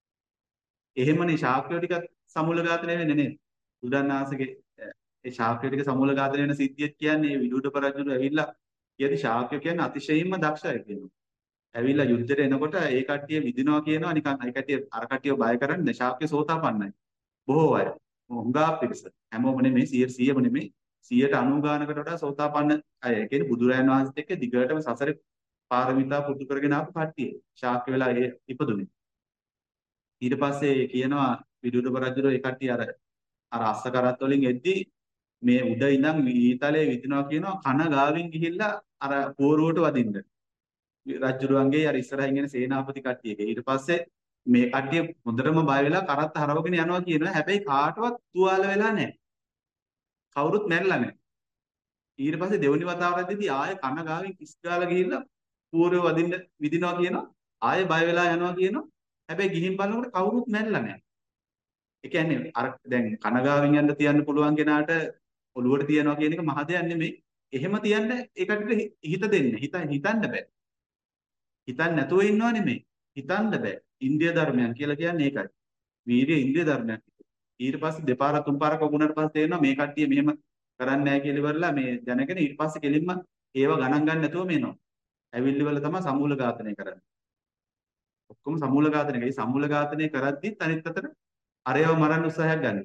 එහෙමනේ ශාක්‍යය ටිකක් සමූල ඝාතනය වෙන්නේ නේද? බුදුරණාහිගේ ඒ ශාක්‍යය ටික සමූල ඝාතනය වෙන සිද්ධියක් කියන්නේ විදුඩප රජුට ඇවිල්ලා කියදි ශාක්‍ය කියන්නේ අතිශයින්ම දක්ෂයි කියනවා. ඇවිල්ලා යුද්ධයට එනකොට ඒ කට්ටිය විදිනවා කියනවා නිකන් ඒ කට්ටිය අර කට්ටිය බය කරන්නේ ශාක්‍ය සෝතාපන්නයි. බොහෝ අය. හුඟා පිරිස. හැමෝම නෙමෙයි සියයට සීයම නෙමෙයි සියයට අනූ ගානකට වඩා සෝතාපන්න අය. ඒ කියන්නේ බුදුරයන් වහන්සේත් එක්ක දිගටම සසරේ පාරමිතා පුරුදු කරගෙන ආපු කට්ටිය. ශාක්‍ය වෙලා ඒ ඉපදුනේ. ඊට පස්සේ කියනවා විදුඩප රජුරෝ ඒ කට්ටිය අර අර අස්ස කරත් වලින් එද්දි මේ උඩ ඉඳන් ඊතලේ විදිනවා කියනවා කන ගාවින් ගිහිල්ලා අර පෝරුවට වදින්න. රජුරුවන්ගේ අර ඉස්සරහින් එන සේනාපති කට්ටියගේ. ඊට පස්සේ මේ කට්ටිය හොඳටම බය වෙලා කරත් හරවගෙන යනවා කියනවා. හැබැයි කාටවත් තුවාල වෙලා නැහැ. කවුරුත් මැරිලා නැහැ. ඊට පස්සේ දෙවනි වතාවටදී ආයෙ කන ගාවින් කිස් ගාලා ගිහිල්ලා පෝරුව වදින්න විදිනවා කියනවා. ආයෙ බය වෙලා යනවා කියනවා. හැබැයි ගිහින් බලනකොට කවුරුත් මැරිලා නැහැ. ඒ කියන්නේ අර දැන් කනගාවින් යන්න තියන්න පුළුවන් කෙනාට ඔළුවට තියනවා කියන එක මහ දෙයක් නෙමෙයි. එහෙම තියන්න ඒකට හිත දෙන්න. හිත හිතන්න බෑ. හිතන්න නැතුව ඉන්නව නෙමෙයි. හිතන්න බෑ. ඉන්ද්‍රිය ධර්මයන් කියලා කියන්නේ ඒකයි. වීර්ය ඉන්ද්‍රිය ධර්මයක්. ඊට පස්සේ දෙපාර තුන් පාරක් වුණාට පස්සේ තේරෙනවා මේ කට්ටිය මෙහෙම කරන්නේ නැහැ කියලා ඉවරලා මේ දැනගෙන ඊට පස්සේ කෙලින්ම ඒව ගණන් ගන්න නැතුව මේනවා. ඇවිල්ලි වල තමයි සමූල ඝාතනය කරන්නේ. ඔක්කොම සමූල ඝාතනය. ඒ සමූල ඝාතනය කරද්දිත් අනිත් අතට අරයව මරන්න උත්සාහයක් ගන්න.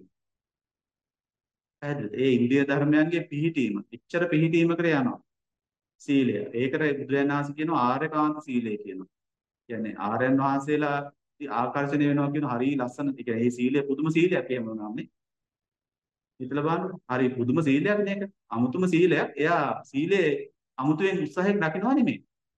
පැහැදිලිද? ඒ ඉන්ද්‍රිය ධර්මයන්ගේ පිහිටීම, ඉච්ඡර පිහිටීමකට යනවා. සීලය. ඒකට බුදුරජාණන් වහන්සේ කියනවා ආර්යකාන්ත සීලය කියනවා. කියන්නේ ආර්යයන් වහන්සේලා ආකර්ෂණය වෙනවා කියන හරිය ලස්සන. ඒ කියන්නේ මේ සීලය පුදුම සීලයක් එහෙම වුණාමනේ. හිතලා බලන්න. හරි පුදුම සීලයක් නේක. අමුතුම සීලයක්. එයා සීලේ අමුතුවෙන් උත්සාහයක් දකින්නවා නෙමෙයි.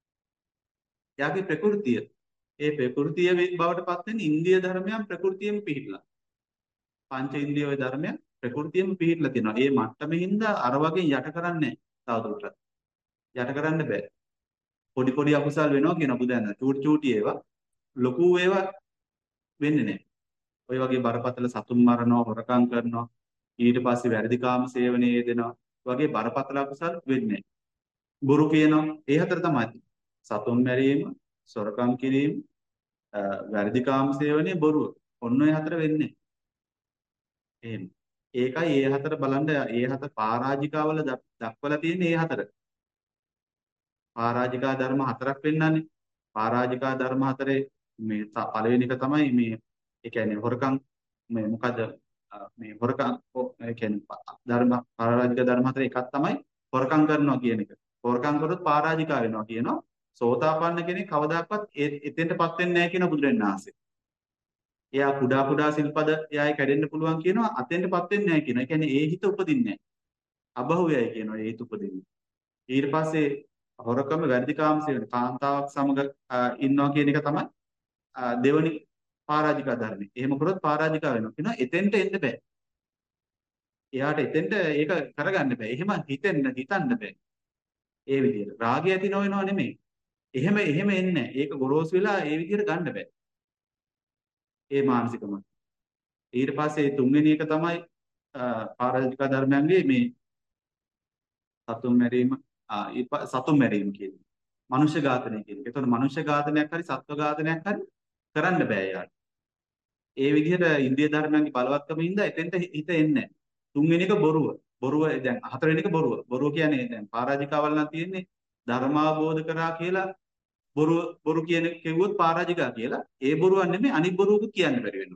එයාගේ ප්‍රകൃතිය. ඒ ප්‍රകൃතිය බවට පත් වෙන ඉන්ද්‍රිය ධර්මයන් ප්‍රകൃතියෙම පිහිටලා. පංච ඉන්ද්‍රිය ධර්මයන් ප්‍රകൃතියෙම පිහිටලා තියෙනවා. ඒ මට්ටමේ හින්දා අර වගේ යට කරන්නේ තවදුරටත්. යට කරන්න බෑ. පොඩි පොඩි අකුසල් වෙනවා කියන බුදුන් චූටි චූටි ඒවා ලොකු ඒවා වෙන්නේ නැහැ. ඔය වගේ බරපතල සතුන් මරනවා, හොරකම් කරනවා, ඊට පස්සේ වැරදි කාම සේවනයේ යෙදෙනවා. වගේ බරපතල අකුසල් වෙන්නේ නැහැ. බොරු කියනවා. ඒ හතර තමයි. සතුන් මැරීම, සොරකම් කිරීම, වැරදි කාම සේවනයේ බොරුව. ඔන්න ඔය හතර වෙන්නේ. එහෙම. ඒකයි ඒ හතර බලන්න ඒ හතර පරාජිකාවල දක්වලා තියෙන්නේ ඒ හතර. පරාජිකා ධර්ම හතරක් වෙන්නන්නේ. පරාජිකා ධර්ම හතරේ මේ පළවෙනි එක තමයි මේ ඒ කියන්නේ හොරකම් මේ මොකද මේ හොරකම් ඒ කියන්නේ ධර්ම පරාජිකා ධර්ම හතරේ එකක් තමයි හොරකම් කරනවා කියන එක. හොරකම් කරොත් පරාජිකා වෙනවා කියනවා. සෝතාපන්න කෙනෙක් කවදාකවත් එතෙන්ටපත් වෙන්නේ නැහැ කියන බුදුරජාණන් වහන්සේ. එයා කුඩා කුඩා සිල්පද එයායි කැඩෙන්න පුළුවන් කියනවා අතෙන්ටපත් වෙන්නේ නැහැ කියනවා. ඒ කියන්නේ ඒ හිත උපදින්නේ නැහැ. අබහුවයයි කියනවා ඒ හිත උපදින්නේ. ඊට පස්සේ හොරකම වැරදි කාම සේවන කාන්තාවක් සමග ඉන්නවා කියන එක තමයි දෙවනි පරාජිකා ධර්මය. එහෙම කරොත් පරාජිකා වෙනවා කියනවා. එතෙන්ට එන්න බෑ. එයාට එතෙන්ට ඒක කරගන්න බෑ. එහෙම හිතෙන්න හිතන්න බෑ. ඒ විදිහට රාගය ඇති නොවෙනව නෙමෙයි. එහෙම එහෙම එන්නේ නැහැ. ඒක ගොරෝසු වෙලා ඒ විදිහට ගන්න බෑ. ඒ මානසිකම. ඊට පස්සේ තුන්වෙනි එක තමයි පරාජිකා ධර්මයන්ගේ මේ සතුන් මැරීම සතුන් මැරීම කියන්නේ. මනුෂ්‍ය ඝාතනය කියන්නේ. ඒතකොට මනුෂ්‍ය ඝාතනයක් හරි සත්ව ඝාතනයක් හරි කරන්න බෑ යාට. ඒ විදිහට ඉන්ද්‍රිය ධර්මයන්ගේ බලවත්කම හින්දා එතෙන්ට හිත එන්නේ නැහැ. තුන්වෙනි එක බොරුව. බොරුව දැන් හතරවෙනි එක බොරුව. බොරුව කියන්නේ දැන් පරාජිකාවල් නම් තියෙන්නේ ධර්මාවබෝධ කරා කියලා බොරුව බොරු කියන කෙවුවොත් පරාජිකා කියලා. ඒ බොරුවක් නෙමෙයි අනිත් බොරුවකුත් කියන්න බැරි වෙනවා.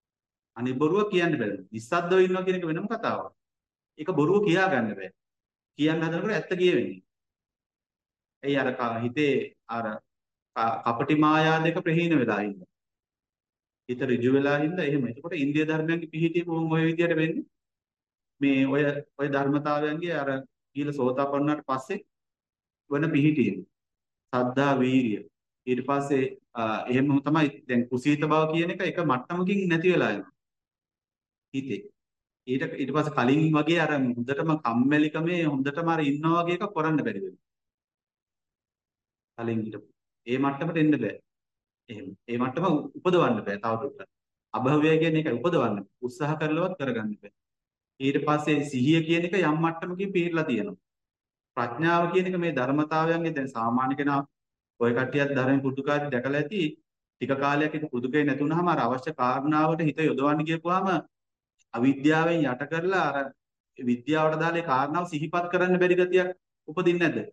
අනිත් බොරුව කියන්න බැරි වෙනවා. නිස්සද්දව ඉන්නවා කියන එක වෙනම කතාවක්. ඒක බොරුව කියා ගන්න බෑ. කියන්න හදනකොට ඇත්ත කියවෙන්නේ. ඒ අර ක- හිතේ අර ක- කපටි මායා දෙක ප්‍රහීන වෙලා ඉන්න. හිත ඍජු වෙලා ඉන්න එහෙම. එතකොට ඉන්දිය ධර්මයන්ගේ පිහිටීම ඔය විදියට වෙන්නේ. මේ ඔය ඔය ධර්මතාවයන්ගේ අර කීල සෝතාපන්න වුණාට පස්සේ වෙන පිහිටීම. සද්ධා වීරිය. ඊට පස්සේ අ, එහෙම තමයි දැන් කුසීත බව කියන එක එක මට්ටමකින් නැති වෙලා යනවා හිතේ. ඊට ඊට පස්සේ කලින් වගේ අර හොඳටම කම්මැලිකමේ හොඳටම අර ඉන්නා වගේ එකක් කරන්න බැරි වෙනවා. කලින් හිටපු. ඒ මට්ටමට එන්න බෑ. එහෙම. ඒ මට්ටම උපදවන්න බෑ තවදුරටත්. අභවය කියන එක උපදවන්න උත්සාහ කරලවත් කරගන්න බෑ. ඊට පස්සේ සිහිය කියන එක යම් මට්ටමකින් පිළිලා තියෙනවා. ප්‍රඥාව කියන එක මේ ධර්මතාවයන්ගේ දැන් සාමාන්‍ය කෙනා ඔය කට්ටියත් ධර්ම පුදුකාරී දැකලා ඇති ටික කාලයක් ඒක පුදුකේ නැතුනහම අර අවශ්‍ය කාරණාවට හිත යොදවන්න ගියපුවාම අවිද්‍යාවෙන් යට කරලා අර විද්‍යාවට දාලා ඒ කාරණාව සිහිපත් කරන්න බැරි ගතියක් උපදින්නේ නැද්ද?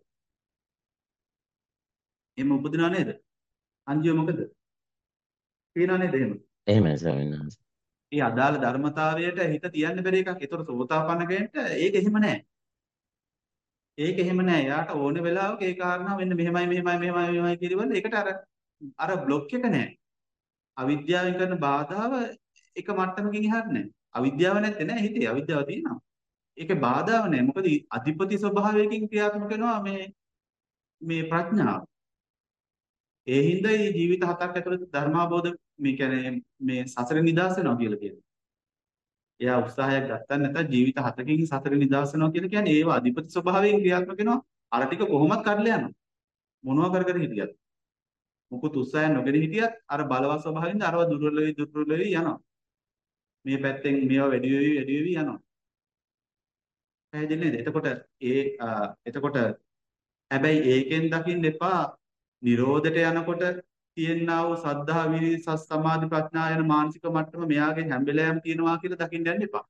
එහෙම උපදිනව නේද? අන්තිම මොකද? පේනව නේද එහෙම? එහෙමයි ස්වාමීන් වහන්සේ. ඒ අදාළ ධර්මතාවයට හිත තියන්න බැරි එකක්. ඒතර සෝතාපන්න කෙනෙක්ට ඒක එහෙම නැහැ. ඒක එහෙම නැහැ. යාට ඕන වෙලාවක ඒ කාරණාව වෙන්න මෙහෙමයි මෙහෙමයි මෙහෙමයි මෙහෙමයි කියනවල ඒකට අර අර બ્લોක් එක නැහැ. අවිද්‍යාවෙන් කරන බාධාව එක මට්ටමකින් එහාට නැහැ. අවිද්‍යාව නැත්තේ නෑ හිතේ. අවිද්‍යාව තියෙනවා. ඒකේ බාධාව නැහැ. මොකද අධිපති ස්වභාවයකින් ක්‍රියාත්මක වෙනවා මේ මේ ප්‍රඥාව. ඒ හින්දා මේ ජීවිත හතක් ඇතුළත ධර්මාබෝධ මේ කියන්නේ මේ සසර නිදාස් වෙනවා කියලා කියනවා. එයා උත්සාහයක් ගත්තා නැත්නම් ජීවිත හතකින් සතර නිදහස් වෙනවා කියලා කියන්නේ ඒව අධිපති ස්වභාවයෙන් ක්‍රියාත්මක වෙනවා. අර ටික කොහොමත් කඩලා යනවා. මොනවා කර කර හිටියත්. මුකුත් උත්සාහයක් නොගෙන හිටියත් අර බලවත් ස්වභාවයෙන්ද අරව දුර්වල වෙවි දුර්වල වෙවි යනවා. මේ පැත්තෙන් මේවා වැඩි වෙවි වැඩි වෙවි යනවා. පැහැදිලි නේද? එතකොට ඒ එතකොට හැබැයි ඒකෙන් දකින්න එපා නිරෝධයට යනකොට තියෙනා වූ සද්ධා විරිය සස් සමාධි ප්‍රඥා යන මානසික මට්ටම මෙයාගේ හැම වෙලාවෙම තියෙනවා කියලා දකින්න යන්න එපා.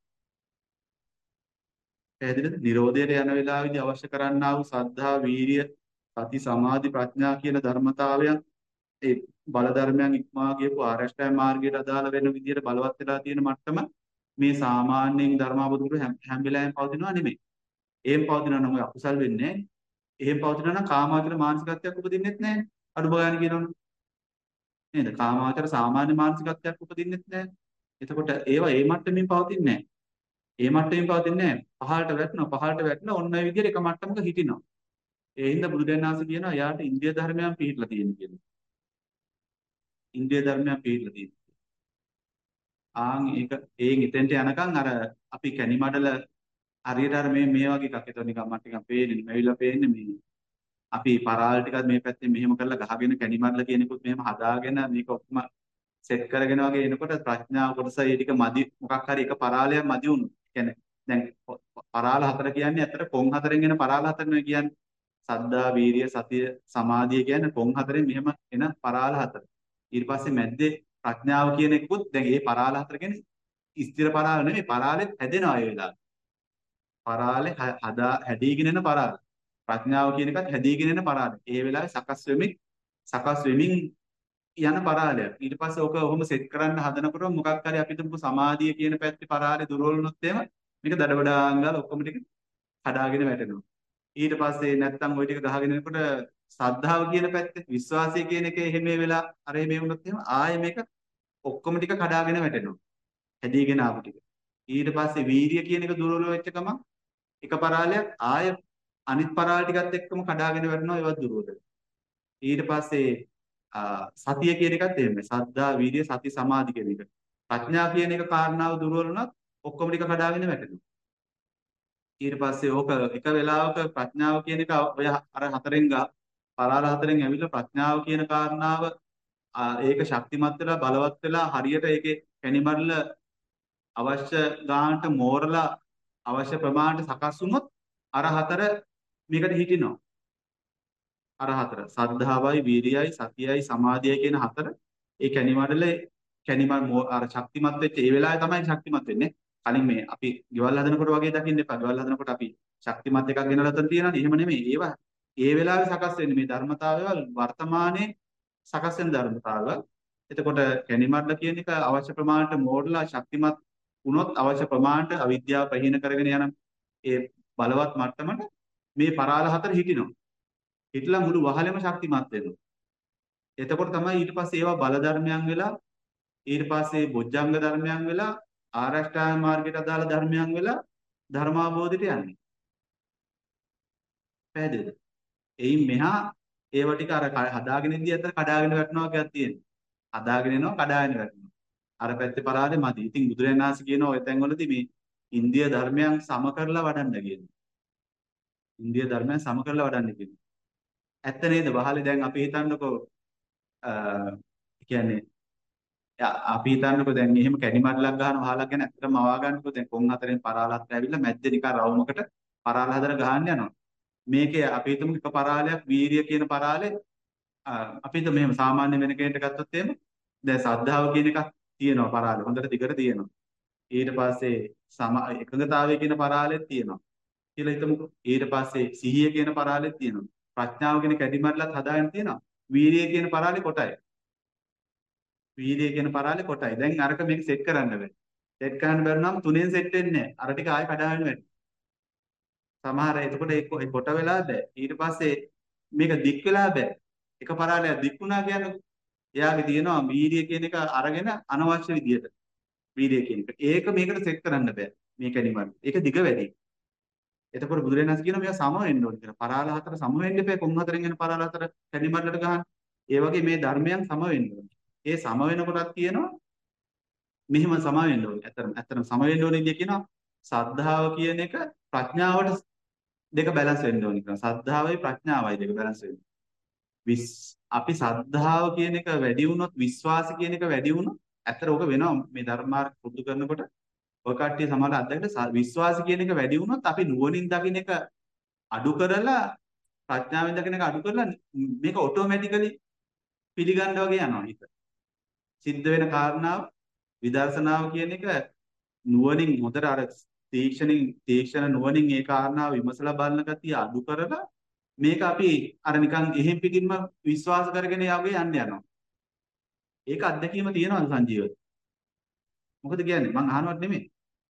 පැහැදිලිද? නිරෝධයට යන වෙලාවේදී අවශ්‍ය කරන්නා වූ සද්ධා වීරිය සති සමාධි ප්‍රඥා කියන ධර්මතාවයන් ඒ බල ධර්මයන් ඉක්මවා ගියපු ආරෂ්ඨාය මාර්ගයට අදාළ වෙන විදිහට බලවත් වෙලා තියෙන මට්ටම මේ සාමාන්‍යයෙන් ධර්මාවබෝධ හැම හැම වෙලාවෙම පවතිනවා නෙමෙයි. එහෙම පවතිනවා නම් ඔය අකුසල් වෙන්නේ නැහැ. එහෙම පවතිනවා නම් කාමාවචර මානසිකත්වයක් උපදින්නෙත් නැහැ. අඩු ගාන කියනවනේ. නේද? කාමාවචර සාමාන්‍ය මානසිකත්වයක් උපදින්නෙත් නැහැ. එතකොට ඒවා ඒ මට්ටමින් පවතින්නේ නැහැ. ඒ මට්ටමින් පවතින්නේ නැහැ. පහළට වැටෙනවා පහළට වැටෙනවා ඔන්න ඔය විදිහට එක මට්ටමක හිටිනවා. ඒ හින්දා බුදුදහම කියනවා යාට ඉන්ද්‍රිය ධර්මයන් පිළිట్లా තියෙන කියලා. ඉන්ද්‍රිය ධර්මයන් පිළිట్లా තියෙන. ආන් ඒක ඒන් එතෙන්ට යනකම් අර අපි කැනිමඩල හරියට අර මේ මේ වගේ එකක් එතන නිකන් මට නිකන් පේන්නේ මෙවිලා පේන්නේ මේ අපි පරාල ටිකක් මේ පැත්තේ මෙහෙම කරලා ගහගෙන කැනිමඩල කියනකුත් මෙහෙම හදාගෙන මේක ඔක්කොම සෙට් කරගෙන වගේ එනකොට ප්‍රඥාව කොටස ඒ ටික මදි මොකක් හරි එක පරාලයක් මදි වුණු. කියන්නේ දැන් පරාල හතර කියන්නේ ඇත්තට කොන් හතරෙන් එන පරාල හතර නෙවෙයි කියන්නේ. සද්දා වීරිය සතිය සමාධිය කියන්නේ කොන් හතරෙන් මෙහෙම එන පරාල හතර. ඊට පස්සේ මැද්දේ ප්‍රඥාව කියන එකකුත් දැන් මේ පරාල හතර කියන්නේ ස්ථිර පරාල නෙමෙයි පරාලෙත් හැදෙනවා ඒ වෙලාවට. පරාලේ හදා හැදීගෙන එන පරාල. ප්‍රඥාව කියන එකත් හැදීගෙන එන පරාල. ඒ වෙලාවේ සකස් වෙමින් සකස් වෙමින් යන පරාලයක්. ඊට පස්සේ ඕක ඔහොම සෙට් කරන්න හදනකොට මොකක් හරි අපි තුමු සමාධිය කියන පැත්තේ පරාලේ දුර්වල වුණොත් එහෙම මේක දඩබඩාංගල ඔක්කොම ටික හදාගෙන වැටෙනවා. ඊට පස්සේ නැත්තම් ওই ටික ගහගෙන යනකොට ශ්‍රද්ධාව කියන පැත්තේ විශ්වාසය කියන එකේ එහෙම වෙලා අර එහෙම වුණොත් එහෙම ආයේ මේක ඔක්කොම ටික කඩාගෙන වැටෙනවා. හැදීගෙන ආපු ටික. ඊට පස්සේ වීරිය කියන එක දුර්වල වෙච්ච ගමන් එක පරාලයක් ආය අනිත් පරාල ටිකත් එක්කම කඩාගෙන වැටෙනවා ඒවත් දුර්වල. ඊට පස්සේ සතිය කියන එකත් එහෙමයි. සද්ධා වීර්ය සති සමාධි කියන එක. ප්‍රඥා කියන එක කාරණාව දුර්වල වුණත් ඔක්කොම ටික කඩාගෙන වැටෙනවා. ඊට පස්සේ ඕක එක වෙලාවක ප්‍රඥාව කියන එක ඔය අර හතරෙන් පරාල හතරෙන් ඇවිල්ලා ප්‍රඥාව කියන කාරණාව ඒක ශක්තිමත් වෙලා බලවත් වෙලා හරියට ඒකේ කැනිමඩල අවශ්‍ය ගානට මෝරලා අවශ්‍ය ප්‍රමාණයට සකස් වුණොත් අර හතර මේකට හිටිනවා. අර හතර සද්ධාවයි වීර්යයයි සතියයි සමාධියයි කියන හතර ඒ කැනිමඩලේ කැනිමඩ අර ශක්තිමත් වෙච්ච ඒ වෙලාවේ තමයි ශක්තිමත් වෙන්නේ. කලින් මේ අපි ගෙවල් හදනකොට වගේ දකින්න එපා. ගෙවල් හදනකොට අපි ශක්තිමත් එකක් ගෙනලා තන තියනනේ. එහෙම නෙමෙයි. ඒවා ඒ වෙලාවේ සකස් වෙන්නේ මේ ධර්මතාවයවල වර්තමානයේ සකස් වෙන ධර්මතාවයවල. එතකොට කැනිමඩල කියන එක අවශ්‍ය ප්‍රමාණයට මෝඩලා ශක්තිමත් වුණොත් අවශ්‍ය ප්‍රමාණයට අවිද්‍යාව ප්‍රහීන කරගෙන යන ඒ බලවත් මට්ටමට මේ පරාල හතර හිටිනවා. හිටලා මුළු වහලෙම ශක්තිමත් වෙනවා. එතකොට තමයි ඊට පස්සේ ඒවා බල ධර්මයන් වෙලා ඊට පස්සේ බොජ්ජංග ධර්මයන් වෙලා ආරෂ්ඨාංග මාර්ගයට අදාළ ධර්මයන් වෙලා ධර්මාභෝධයට යන්නේ. පැහැදිලිද? එයින් මෙහා ඒව ටික අර හදාගෙන ඉඳී අතර කඩාගෙන වැටෙනවා කියක් තියෙනවා. හදාගෙන එනවා කඩාගෙන වැටෙනවා. අර පැත්තේ පරාදේ මදි. ඉතින් බුදුරජාණන් වහන්සේ කියනවා ඔය තැන්වලදී මේ ඉන්දිය ධර්මයන් සම කරලා වඩන්න කියනවා. ඉන්දිය ධර්මයන් සම කරලා වඩන්න කියනවා. ඇත්ත නේද? වහලේ දැන් අපි හිතන්නකෝ අ කියන්නේ අපි හිතන්නකෝ දැන් එහෙම කැඩි මඩලක් ගන්න වහලක් ගැන ඇත්තටම අවා ගන්නකෝ දැන් කොන් හතරෙන් පරාලත් ඇවිල්ලා මැද්දේ නිකන් රවුමකට පරාල හදලා ගහන්න යනවා. මේකේ අපි හිතමු එක පරාලයක් වීරිය කියන පරාලේ අපි හිතමු මෙහෙම සාමාන්‍ය වෙන කෙනෙක්ට ගත්තොත් එහෙම දැන් සද්ධාව කියන එකක් තියෙනවා පරාලේ හොඳට දිගට තියෙනවා. ඊට පස්සේ සම එකඟතාවය කියන පරාලෙත් තියෙනවා. කියලා හිතමුකෝ. ඊට පස්සේ සිහිය කියන පරාලෙත් තියෙනවා. ප්‍රඥාව කියන කැඩි මඩලත් හදාගෙන තියෙනවා. වීරිය කියන පරාලේ කොටයි. වීර්යය කියන පරාලේ කොටයි. දැන් අරක මේක සෙට් කරන්න බෑ. සෙට් කරන්න බැරි නම් තුනෙන් සෙට් වෙන්නේ නැහැ. අර ටික ආයෙ කඩාගෙන වැටෙනවා. සමහර එතකොට ඒ කොට වෙලා බෑ. ඊට පස්සේ මේක දික් වෙලා බෑ. එක පරාලයක් දික් වුණා කියන්නේ එයාගේ තියෙනවා වීර්යය කියන එක අරගෙන අනවශ්‍ය විදියට. වීර්යය කියන එක. ඒක මේකට සෙට් කරන්න බෑ. මේක නිමල්. ඒක දිග වැඩි. එතකොට බුදුරජාණන් කියනවා මේවා සම වෙන්න ඕනේ කියලා. පරාල හතර සම වෙන්න එපා. කොන් හතරෙන් එන පරාල හතර කැඩි මඩලට ගහන්න. ඒ වගේ මේ ධර්මයන් සම වෙන්න ඕනේ. ඒ සම වෙනකොටත් කියනවා මෙහෙම සම වෙන්න ඕනේ. ඇත්තටම ඇත්තටම සම වෙන්න ඕනේ ඉන්නේ කියනවා සද්ධාව කියන එක ප්‍රඥාවට දෙක බැලන්ස් වෙන්න ඕනේ කියනවා. සද්ධාවයි ප්‍රඥාවයි දෙක බැලන්ස් වෙන්න. විස් අපි සද්ධාව කියන එක වැඩි වුණොත් විශ්වාසය කියන එක වැඩි වුණොත් ඇත්තට ඕක වෙනවා මේ ධර්මාර්ථ පුරුදු කරනකොට ඔය කට්ටිය සමහර අත්දැකලා විශ්වාසය කියන එක වැඩි වුණොත් අපි නුවණින් දකින්න එක අඩු කරලා ප්‍රඥාවෙන් දකින්න එක අඩු කරලා මේක ඔටෝමැටිකලි පිළිගන්න වගේ යනවා හිත. සිද්ධ වෙන කාරණාව විදර්ශනාව කියන එක නුවණින් හොඳට අර තීක්ෂණින් තීක්ෂණ නුවණින් ඒ කාරණාව විමසලා බලන ගතිය අඩු කරලා මේක අපි අර නිකන් එහෙම් පිටින්ම විශ්වාස කරගෙන යවගේ යන්න යනවා. ඒක අත්දැකීම තියෙනවද සංජීවද? මොකද කියන්නේ මං අහනවත් නෙමෙයි.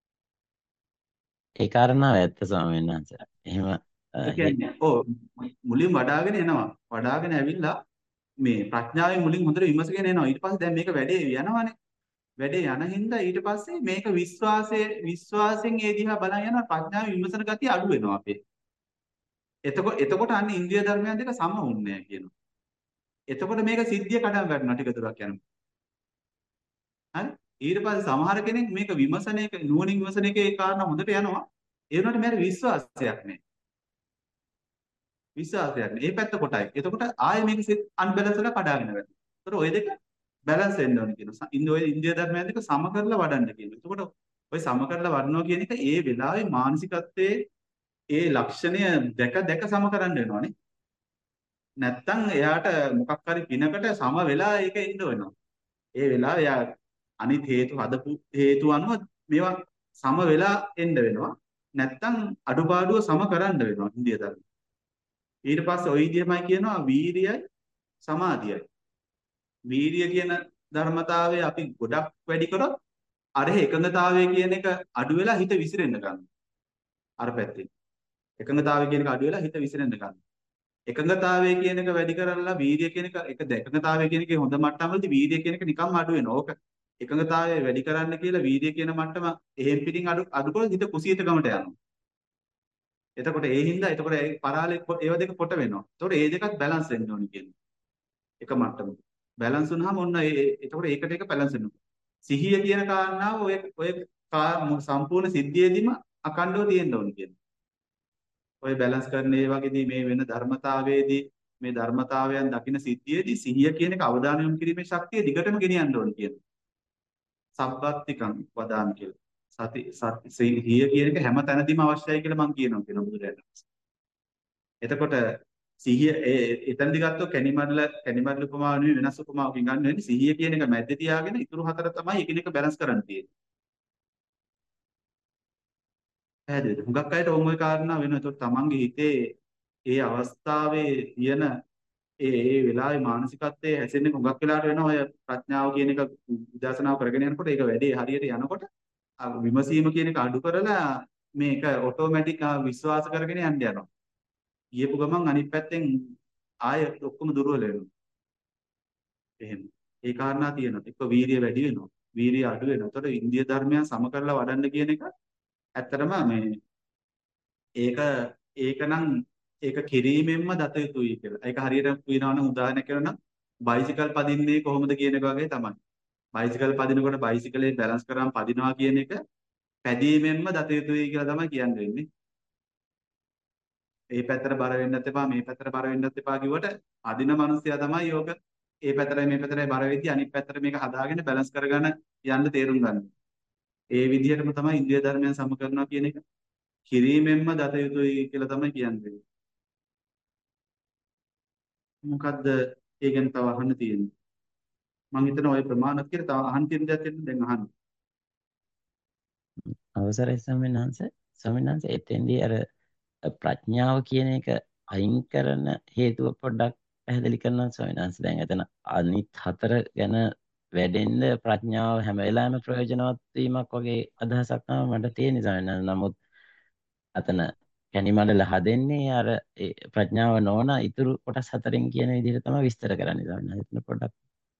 ඒ කාරණාව ඇත්ත ස්වාමීන් වහන්සේ. එහෙම ඒ කියන්නේ ඔව් මුලින් වඩාගෙන එනවා. වඩාගෙන ඇවිල්ලා මේ ප්‍රඥාවෙන් මුලින් හොඳට විමසගෙන එනවා. ඊට පස්සේ දැන් මේක වැඩේ යනවානේ. වැඩේ යන හින්දා ඊට පස්සේ මේක විශ්වාසයේ විශ්වාසයෙන් ඒ දිහා බලන් යනවා ප්‍රඥාව විමසන ගතිය අඩු වෙනවා අපේ. එතකොට එතකොට අන්න ඉන්ද්‍රිය ධර්මයන් දෙක සම වුන්නේ නැහැ කියනවා. එතකොට මේක සිද්ධිය කඩම් වැටෙනවා ටික දුරක් යනකොට. හරි? ඊට පස්සේ සමහර කෙනෙක් මේක විමසන එක නුවණින් විමසන එකේ ඒ කාරණා හොඳට යනවා. ඒ වුණාට මේක විශ්වාසයක් නෑ. විශ්වාසයක් නෑ. ඒ පැත්ත කොටයි. එතකොට ආයේ මේක අන්බැලන්ස් වෙලා කඩාගෙන වැටෙනවා. ඒතර ඔය දෙක බැලන්ස් වෙන්න ඕනේ කියනවා. ඉන්දිය ඔය ඉන්දිය ධර්මයන් දෙක සම කරලා වඩන්න කියනවා. එතකොට ඔය සම කරලා වඩනවා කියන එක ඒ වෙලාවේ මානසිකත්වයේ ඒ ලක්ෂණය දැක දැක සම කරන්න වෙනවානේ. නැත්තම් එයාට මොකක් හරි පිනකට සම වෙලා ඒක ඉන්න වෙනවා. ඒ වෙලාවේ එයා අනිත් හේතු හදපු හේතු අනුව මේවා සම වෙලා එන්න වෙනවා. නැත්තම් අඩුපාඩුව සම කරන්න වෙනවා ඉන්දිය ධර්ම. ඊට පස්සේ ওই විදිහමයි කියනවා වීරියයි සමාධියයි. වීරිය කියන ධර්මතාවය අපි ගොඩක් වැඩි කරොත් අර එකඟතාවය කියන එක අඩු වෙලා හිත විසිරෙන්න ගන්නවා. අර පැත්තේ. එකඟතාවය කියන එක අඩු වෙලා හිත විසිරෙන්න ගන්නවා. එකඟතාවය කියන එක වැඩි කරලා වීරිය කියන එක එක එකඟතාවය කියන එකේ හොඳ මට්ටමවලදී වීරිය කියන එක නිකම්ම අඩු වෙනවා. ඕක එකඟතාවය වැඩි කරන්න කියලා වීරිය කියන මට්ටම එහෙම් පිටින් අඩු අඩු කරලා හිත කුසීත ගමට යනවා. එතකොට ඒ හින්දා එතකොට ඒ පරාලේ ඒව දෙක කොට වෙනවා. එතකොට ඒ දෙකත් බැලන්ස් වෙන්න ඕනි කියන්නේ. එක මට්ටමක. බැලන්ස් වුණාම ඔන්න ඒ එතකොට ඒකට එක බැලන්ස් වෙනවා. සිහිය කියන කාරණාව ඔය ඔය සම්පූර්ණ සිද්ධියේදීම අකණ්ඩව තියෙන්න ඕනි කියන්නේ. ඔය බැලන්ස් කරන ඒ වගේදී මේ වෙන ධර්මතාවයේදී මේ ධර්මතාවයන් දකින්න සිද්ධියේදී සිහිය කියන එක අවධානය යොමු කිරීමේ ශක්තිය දිගටම ගෙනියන්න ඕනි කියනවා. සබ්බත්තිකං වදාන කියලා. සති සිහිය කියන එක හැම තැනදීම අවශ්‍යයි කියලා මම කියනවා කියන බුදුරජාණන් වහන්සේ. එතකොට සිහිය එතනදි ගත්තොත් කැනිමඩල කැනිමඩල උපමාව නෙවෙයි වෙනස් උපමාවකින් ගන්න වෙන්නේ සිහිය කියන එක මැද්දේ තියාගෙන ඉතුරු හතර තමයි එකිනෙක බැලන්ස් කරන්න තියෙන්නේ. පැහැදිලිද? හුඟක් අයට ඕම ඔය කාරණා වෙනවා. ඒතකොට තමන්ගේ හිතේ ඒ අවස්ථාවේ තියෙන ඒ ඒ වෙලාවේ මානසිකත්වයේ හැසෙන්නේ හුඟක් වෙලාට වෙනවා. ඔය ප්‍රඥාව කියන එක විදර්ශනාව කරගෙන යනකොට ඒක වැඩේ හරියට යනකොට විමසීම කියන එක අඩු කරලා මේක ඔටෝමැටික් විශ්වාස කරගෙන යන්න යනවා. ගියපු ගමන් අනිත් පැත්තෙන් ආය ඔක්කොම දුර්වල වෙනවා. එහෙම. ඒ කාරණා තියෙනවා. එක්ක වීරිය වැඩි වෙනවා. වීරිය අඩු වෙනවා. ඒතකොට ඉන්දිය ධර්මයන් සම කරලා වඩන්න කියන එක ඇත්තටම මේ ඒක ඒකනම් ඒක කිරීමෙන්ම දත යුතුයි කියලා. ඒක හරියට කියනවා නම් උදාහරණයක් කියනවා නම් බයිසිකල් පදින්නේ කොහොමද කියන එක වගේ තමයි. බයිසිකල් පදිනකොට බයිසිකලේ බැලන්ස් කරාම පදිනවා කියන එක පැදීමෙන්ම දත යුතුයි කියලා තමයි කියන්නේ. ඒ පැත්තට බර වෙන්නත් එපා මේ පැත්තට බර වෙන්නත් එපා කිව්වට අදින මිනිස්සයා තමයි යෝග ඒ පැත්තටයි මේ පැත්තටයි බර වෙද්දී අනිත් පැත්තට මේක හදාගෙන බැලන්ස් කරගෙන යන්න තේරුම් ගන්න. ඒ විදිහටම තමයි ඉන්දිය ධර්මයන් සම කරනවා කියන එක කිරීමෙන්ම දත යුතුයි කියලා තමයි කියන්නේ. මොකද්ද ඒ ගැන තව අහන්න තියෙන්නේ? මම හිතනවා ওই ප්‍රමාණවත් කියලා තව අහන්න තියෙන දේවල් තියෙනවා දැන් අහන්න. අවසරයි ස්වාමීන් වහන්සේ. ස්වාමීන් වහන්සේ එතෙන්දී අර ප්‍රඥාව කියන එක අයින් කරන හේතුව පොඩ්ඩක් පැහැදිලි කරනවා ස්වාමීන් වහන්සේ. දැන් එතන අනිත් හතර ගැන වැඩෙන්න ප්‍රඥාව හැම වෙලාවෙම ප්‍රයෝජනවත් වීමක් වගේ අදහසක් තමයි මට තියෙන්නේ ස්වාමීන් වහන්සේ. නමුත් අතන කැනිමඩල හදෙන්නේ අර ඒ ප්‍රඥාව නොවන ඉතුරු කොටස් හතරෙන් කියන විදිහට තමයි විස්තර කරන්නේ ස්වාමීන් වහන්සේ. එතන පොඩ්ඩක්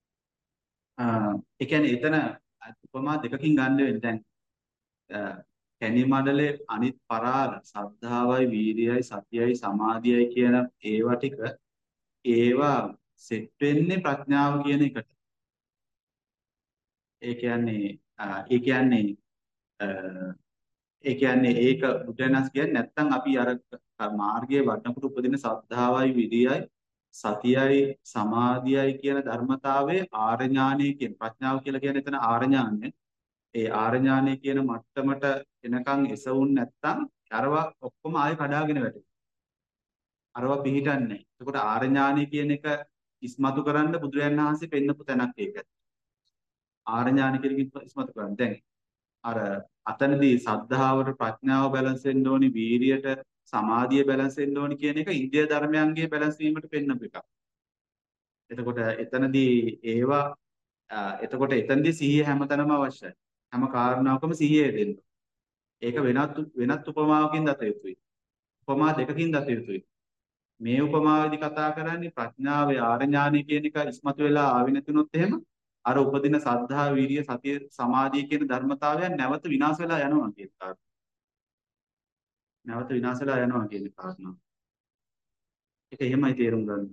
ඒ කියන්නේ එතන උපමා දෙකකින් ගන්න වෙන්නේ. දැන් කැණි මඩලේ අනිත් පරාල සද්ධාවයි වීර්යයයි සතියයි සමාධියයි කියන ඒවා ටික ඒවා සෙට් වෙන්නේ ප්‍රඥාව කියන එකට. ඒ කියන්නේ ඒ කියන්නේ ඒ කියන්නේ ඒක බුදුනස් කියන්නේ නැත්තම් අපි අර මාර්ගයේ වඩනකොට උපදින සද්ධාවයි විරියයි සතියයි සමාධියයි කියන ධර්මතාවයේ ආර්ය ඥානය කියන ප්‍රඥාව කියලා කියන්නේ එතන ආර්ය ඥානය. ඒ ආර්ය ඥානය කියන මට්ටමට එනකන් එසවුන් නැත්තම් අරවා ඔක්කොම ආයෙ කඩාගෙන වැටෙනවා. අරවා පිහිටන්නේ නැහැ. එතකොට ආර්ය ඥානය කියන එක ඉස්මතු කරන්න බුදුරජාණන් වහන්සේ පෙන්නපු තැනක් ඒක. ආර්ය ඥානය කියන එක ඉස්මතු කරන්න. දැන් අර අතනදී සද්ධාවට ප්‍රඥාව බැලන්ස් වෙන්න ඕනි, වීරියට සමාධිය බැලන්ස් වෙන්න ඕනි කියන එක ඉන්දිය ධර්මයන්ගේ බැලන්ස් වීමට පෙන්නපු එකක්. එතකොට එතනදී ඒවා එතකොට එතනදී සිහිය හැමතැනම අවශ්‍යයි. හැම කාරණාවකම සිහිය දෙන්න. ඒක වෙනත් වෙනත් උපමාවකින් දත යුතුයි. උපමා දෙකකින් දත යුතුයි. මේ උපමාවේදී කතා කරන්නේ ප්‍රඥාවේ ආර්ය ඥානය කියන එක ඉස්මතු වෙලා ආවෙ නැතුනොත් එහෙම අර උපදින සද්ධා වීර්ය සතිය සමාධිය කියන ධර්මතාවයන් නැවත විනාශ වෙලා යනවා කියන කාරණා. නැවත විනාශ වෙලා යනවා කියන කාරණා. ඒක එහෙමයි තේරුම් ගන්න.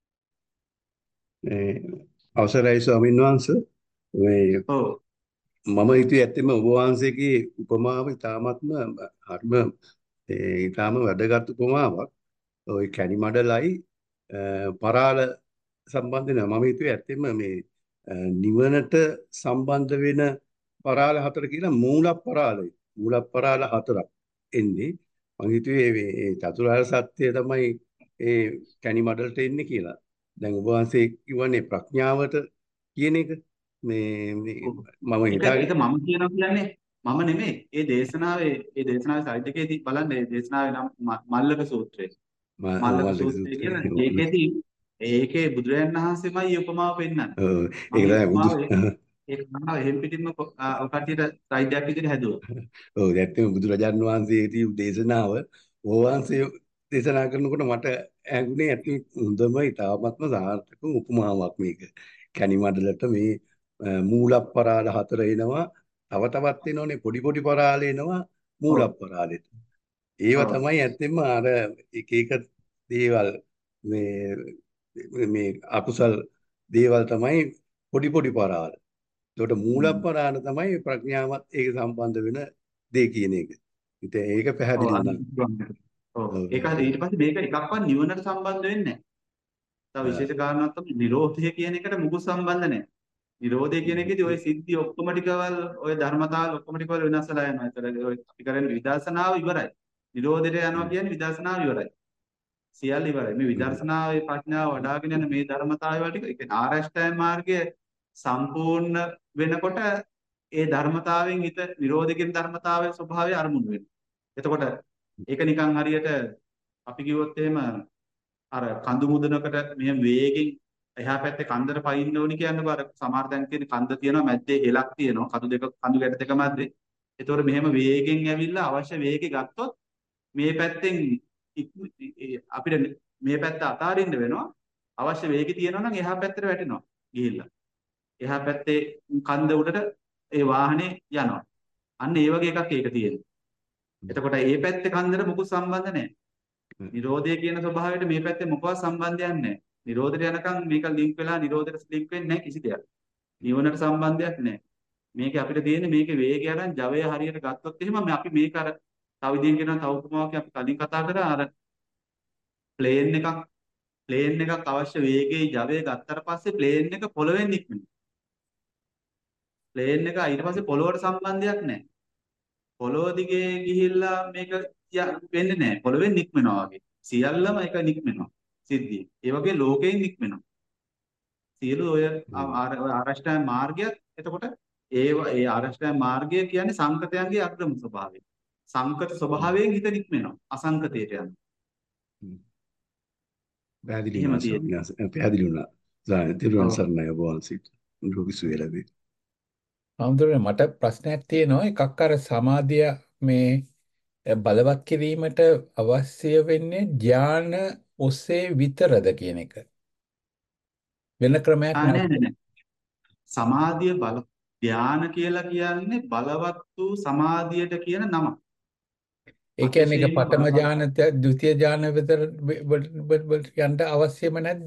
මේ අවසරයි ස්වාමීන් වහන්සේ මේ ඔව් මම හිතුවේ ඇත්තම ඔබ වහන්සේගේ උපමාව ඉතාමත්ම හරිම ඒ ඉතාම වැදගත් උපමාවක්. ওই කැණි මඩලයි පරාල සම්බන්ධ වෙනවා. මම හිතුවේ ඇත්තම මේ නිවනට සම්බන්ධ වෙන පරාල හතර කියලා මූලපරාලයි. මූලපරාල හතරක් එන්නේ. මම හිතුවේ මේ චතුරාර්ය සත්‍ය තමයි ඒ කැණි මඩලට එන්නේ කියලා. දැන් ඔබ වහන්සේ කියවනේ ප්‍රඥාවට කියන එක මේ මම හිතාගෙන ඒක මම කියනවා කියන්නේ මම නෙමෙයි. ඒ දේශනාවේ ඒ දේශනාවේ සයිඩ් එකේදී බලන්න ඒ දේශනාවේ නම් මල්ලක සූත්‍රය. මල්ලක සූත්‍රය කියන්නේ ඒකෙදී ඒකේ බුදුරජාණන් වහන්සේමයි උපමාව පෙන්නන්නේ. ඔව් ඒක තමයි බුදු ඒක තමයි එහෙම් පිටින්ම කටියට සයිඩ් එකක් විදිහට හැදුවා. ඔව් ඇත්තම බුදුරජාණන් වහන්සේගේ දේශනාව ඔබ වහන්සේ දේශනා කරනකොට මට ඇඟුනේ ඇති හොඳම ඉතාමත්ම සාර්ථක උපමාවක් මේක. කැණි මඩලට මේ මූලපරාල හතර එනවා. තව තවත් එනෝනේ පොඩි පොඩි පරාල එනවා මූලපරාලෙට. ඒවා තමයි ඇත්තෙන්ම අර එක එක දේවල් මේ මේ අකුසල් දේවල් තමයි පොඩි පොඩි පරාල. ඒකට මූලපරාල තමයි ප්‍රඥාවත් ඒක සම්බන්ධ වෙන දේ කියන එක. ඉතින් ඒක පැහැදිලි වුණා. ඔව් ඒක හරි. ඊට පස්සේ මේක එකක්වත් නිවනට සම්බන්ධ වෙන්නේ නැහැ. තව විශේෂ කාරණාවක් තමයි නිරෝධය කියන එකට මුකුත් සම්බන්ධ නැහැ. නිරෝධය කියන එකේදී ওই සිද්ධි ඔක්කොම ටිකවල් ওই ධර්මතාවල් ඔක්කොම ටිකවල් වෙනස් වෙලා යනවා. ඒතර ඔය අපි කරන්නේ විදර්ශනාව ඉවරයි. නිරෝධයට යනවා කියන්නේ විදර්ශනාව ඉවරයි. සියල්ල ඉවරයි. මේ විදර්ශනාවේ ප්‍රඥාව වඩ아가ගෙන යන මේ ධර්මතාවය ටික ඒ කියන්නේ ආරෂ්ඨාය මාර්ගය සම්පූර්ණ වෙනකොට ඒ ධර්මතාවයෙන් හිත නිරෝධ කියන ධර්මතාවයේ ස්වභාවය අරමුණු වෙනවා. එතකොට ඒක නිකන් හරියට අපි කිව්වොත් එහෙම අර කඳු මුදනකට මෙහෙම වේගෙන් එහා පැත්තේ කන්දට පයින්න ඕනි කියන්නේ අර සමහර තැන් තියෙන කන්ද තියෙනවා මැද්දේ හෙලක් තියෙනවා කඳු දෙක කඳු ගැට දෙක මැද්දේ. ඒතකොට මෙහෙම වේගෙන් ඇවිල්ලා අවශ්‍ය වේගෙ ගත්තොත් මේ පැත්තෙන් අපිට මේ පැත්ත අතාරින්න වෙනවා. අවශ්‍ය වේගය තියෙනවා නම් එහා පැත්තට වැටෙනවා ගිහිල්ලා. එහා පැත්තේ කන්ද උඩට ඒ වාහනේ යනවා. අන්න ඒ වගේ එකක් ඒක තියෙනවා. එතකොට මේ පැත්තේ කන්දට මොකුත් සම්බන්ධ නැහැ. නිරෝධය කියන ස්වභාවයට මේ පැත්තේ මොකවත් සම්බන්ධයක් නැහැ. නිරෝධයට යනකම් මේක ලින්ක් වෙලා නිරෝධයට ලින්ක් වෙන්නේ නැහැ කිසි දෙයක්. නිවනට සම්බන්ධයක් නැහැ. මේක අපිට තියෙන්නේ මේකේ වේගය අරන් ජවය හරියට ගත්තොත් එහෙම අපි මේක අර තව විදිහකින් කියනවා තව උපමාවක් අපි කලින් කතා කරා අර ප්ලේන් එකක් ප්ලේන් එකක් අවශ්‍ය වේගයේ ජවය ගත්තට පස්සේ ප්ලේන් එක පොළවෙන් නික්මෙනවා. ප්ලේන් එක ඊට පස්සේ පොළොවට සම්බන්ධයක් නැහැ. පොළොව දිගේ ගිහිල්ලා මේක වෙන්නේ නැහැ. පොළවෙන් නික්මනවා වගේ. සියල්ලම එක නික්මෙනවා. සිද්ධිය. ඒ වගේ ලෝකයෙන් නික්මෙනවා. සියලු ඔය ආරෂ්ඨායන මාර්ගයත් එතකොට ඒ ඒ ආරෂ්ඨායන මාර්ගය කියන්නේ සංකතයන්ගේ අග්‍රම ස්වභාවය. සංකත ස්වභාවයෙන් හිත නික්මෙනවා. අසංකතයට යනවා. පැහැදිලි වුණා. පැහැදිලි වුණා. සායන තිරුවන් සරණයි ඔබ වහන්සේට. රෝගී වේලාවේ. හඳුරන්නේ මට ප්‍රශ්නයක් තියෙනවා. එකක් අර සමාධිය මේ බලවත් කිරීමට අවශ්‍ය වෙන්නේ ධාන ඔස්සේ විතරද කියන එක. වෙන ක්‍රමයක් නැහැ. සමාධිය බල ධාන කියලා කියන්නේ බලවත් වූ සමාධියට කියන නම. ඒ කියන්නේ ඒක පඨම ඥාන ද්විතීය ඥාන විතර යන්න අවශ්‍යම නැද්ද?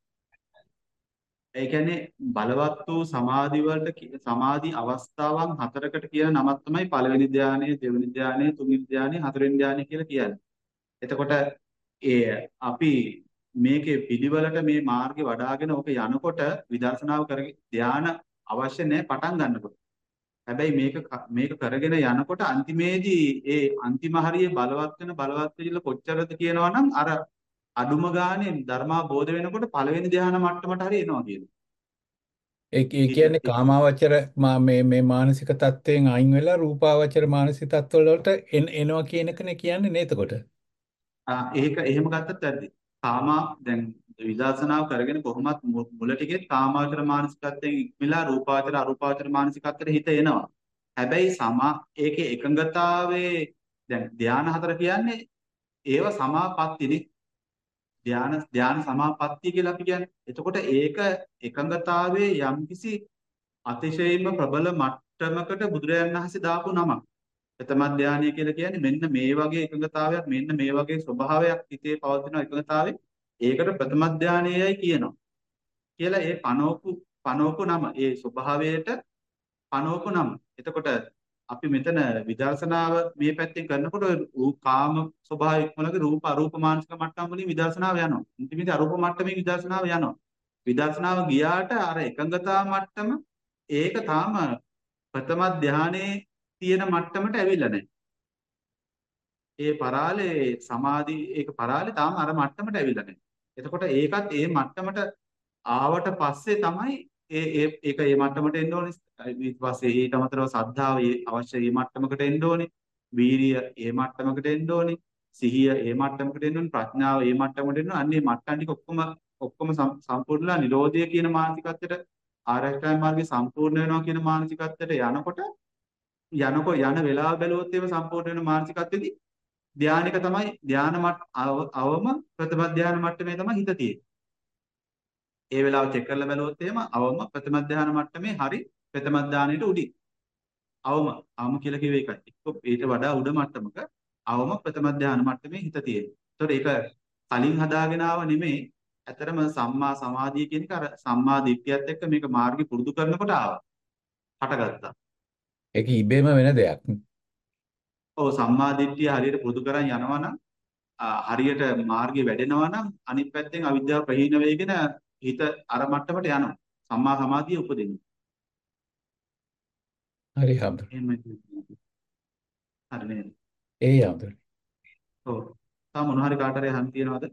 ඒ කියන්නේ බලවත් වූ සමාධි වලට සමාධි අවස්ථාවන් හතරකට කියන නමක් තමයි පළවෙනි ධානය, දෙවෙනි ධානය, තුන්වෙනි ධානය, හතරවෙනි ධානය කියලා කියන්නේ. එතකොට ඒ අපි මේකේ පිළිවෙලට මේ මාර්ගේ වඩාගෙන ඔක යනකොට විදර්ශනාව කරගෙන ධාන අවශ්‍ය නැහැ පටන් ගන්නකොට. හැබැයි මේක මේක කරගෙන යනකොට අන්තිමේදී ඒ අන්තිම හරියේ බලවත් වෙන බලවත් වෙilla කොච්චරද කියනවා නම් අර අඩුම ගානේ ධර්මාබෝධ වෙනකොට පළවෙනි ධ්‍යාන මට්ටමට හරි එනවා කියනවා. ඒ කියන්නේ කාමාවචර මේ මේ මානසික තත්වයෙන් අයින් වෙලා රූපාවචර මානසික තත්ත්ව වලට එනවා කියන එකනේ කියන්නේ නේද එතකොට? ආ ඒක එහෙම ගත්තත් ඇද්දි. කාමා දැන් විදර්ශනාව කරගෙන කොහොමත් මුල ටිකේ කාමාවචර මානසිකත්වයෙන් ඉක්මලා රූපාවචර අරූපාවචර මානසිකත්වයට හිත එනවා. හැබැයි සමා ඒකේ එකඟතාවයේ දැන් ධ්‍යාන හතර කියන්නේ ඒව සමාපත්තිනේ. ධ්‍යාන ධ්‍යාන සමාපත්තිය කියලා අපි කියන්නේ. එතකොට ඒක එකඟතාවයේ යම්කිසි අතිශයින්ම ප්‍රබල මට්ටමකට බුදුරජාණන් වහන්සේ දාපු නමක්. ප්‍රථම ධ්‍යානය කියලා කියන්නේ මෙන්න මේ වගේ එකඟතාවයක් මෙන්න මේ වගේ ස්වභාවයක් හිතේ පවතින එකඟතාවය ඒකට ප්‍රථම ධ්‍යානයයි කියනවා. කියලා ඒ පනෝපු පනෝපු නම ඒ ස්වභාවයට පනෝපු නම. එතකොට අපි මෙතන විදර්ශනාව මේ පැත්තෙන් කරනකොට රූප කාම ස්වභාව ඉක්මනගේ රූප අරූප මානසික මට්ටම් වලින් විදර්ශනාව යනවා. ඉතින් අරූප මට්ටමින් විදර්ශනාව යනවා. විදර්ශනාව ගියාට අර එකඟතා මට්ටම ඒක තාම ප්‍රථම ධානයේ තියෙන මට්ටමට ඇවිල්ලා නැහැ. ඒ පරාලේ සමාධි ඒක පරාලේ තාම අර මට්ටමට ඇවිල්ලා නැහැ. එතකොට ඒකත් ඒ මට්ටමට ආවට පස්සේ තමයි ඒ ඒ ඒක ඒ මට්ටමට එන්න ඕනේ. ඊට පස්සේ ඊට අමතරව සද්ධාව අවශ්‍ය ඒ මට්ටමකට එන්න ඕනේ. වීරිය ඒ මට්ටමකට එන්න ඕනේ. සිහිය ඒ මට්ටමකට එන්න ඕනේ. ප්‍රඥාව ඒ මට්ටමකට එන්න ඕනේ. අන්නේ මට්ටම් ටික ඔක්කොම ඔක්කොම සම්පූර්ණලා නිරෝධය කියන මානසිකත්වයට ආරෂ්ඨායන මාර්ගයේ සම්පූර්ණ වෙනවා කියන මානසිකත්වයට යනකොට යනකොට යන වෙලාව බැලුවොත් ඒව සම්පූර්ණ වෙන මානසිකත්වෙදී ධානයක තමයි ධාන මට්ට අවම ප්‍රථම ධාන මට්ටමේ තමයි හිත තියෙන්නේ. ඒ වෙලාව චෙක් කරලා බැලුවොත් එහෙම අවම ප්‍රථම ධාන මට්ටමේ හරි ප්‍රථම ධානයට උඩින්. අවම අවම කියලා කිව්වේ ඒකයි. එක්ක ඊට වඩා උඩ මට්ටමක අවම ප්‍රථම ධාන මට්ටමේ හිත තියෙන්නේ. ඒතකොට ඒක කලින් හදාගෙන ආව නෙමෙයි. ඇතරම සම්මා සමාධිය කියන එක අර සම්මා දිට්ඨියත් එක්ක මේක මාර්ගෙ පුරුදු කරනකොට ආවා. හටගත්තා. ඒක ඉබේම වෙන දෙයක්. ඔව් සම්මා දිට්ඨිය හරියට පුරුදු කරන් යනවා නම් හරියට මාර්ගෙ වැඩෙනවා නම් අනිත් පැත්තෙන් අවිද්‍යාව ප්‍රහීන වෙගෙන හිත අර මට්ටමට යනවා. සම්මා සමාධිය උපදිනවා. හරි හම්ද. එහෙමයි. හරි නේද? ඒ හම්ද. ඔව්. තා මොන හරි කාට හරි අහන්න තියනවද?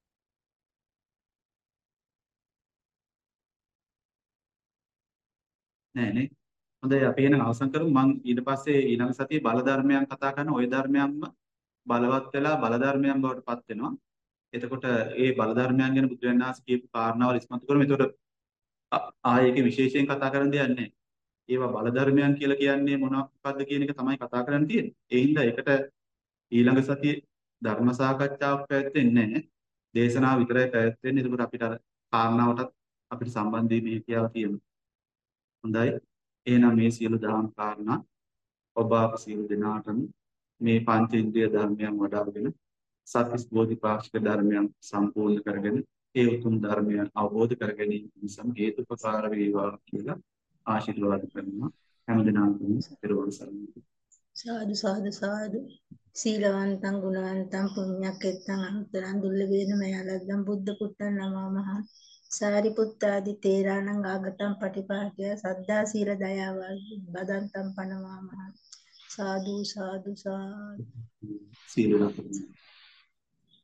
නෑ නේ. හොඳයි අපි එහෙනම් අවසන් කරමු. මම ඊට පස්සේ ඊළඟ සතියේ බල ධර්මයන් කතා කරන ওই ධර්මයන්ම බලවත් වෙලා බල ධර්මයන් බවට පත් වෙනවා. එතකොට ඒ බල ධර්මයන් ගැන බුදුරජාණන් වහන්සේ කියපු කාරණාවල් ඉස්මතු කරමු. එතකොට ආයේක විශේෂයෙන් කතා කරන්න දෙයක් නැහැ. ඒවා බල ධර්මයන් කියලා කියන්නේ මොනවද කියන එක තමයි කතා කරන්න තියෙන්නේ. ඒ හින්දා ඒකට ඊළඟ සතියේ ධර්ම සාකච්ඡාවක් පැවැත්වෙන්නේ නැහැ. දේශනාව විතරයි පැවැත්වෙන්නේ. ඒකට අපිට අර කාරණාවටත් අපිට සම්බන්ධ වීම හැකියාව තියෙනවා. හොඳයි. එහෙනම් මේ සියලු දහම් කාරණා ඔබ අප සියලු දෙනාටම මේ පංචේන්ද්‍රිය ධර්මයන් වඩාගෙන සත්‍විස් බෝධිපාක්ෂික ධර්මයන් සම්පූර්ණ කරගෙන ඒ උතුම් ධර්මයන් අවබෝධ කර ගැනීම නිසා හේතුපකාර වේවා කියලා ආශිර්වාද කරනවා. හැමදෙනාටම පෙරවරු සරණයි. සාදු සාදු සාදු සීලවන්තං ගුණවන්තං පුඤ්ඤක්කෙත්තං අනුත්තරං දුල්ලභේන මයාලද්දං බුද්ධ පුත්තං නමාමහ සාරිපුත්තාදි තේරාණං ආගතං පටිපාටය සද්දා සීල දයාව බදන්තං පනමාමහ සාදු සාදු සාදු සීලවන්තං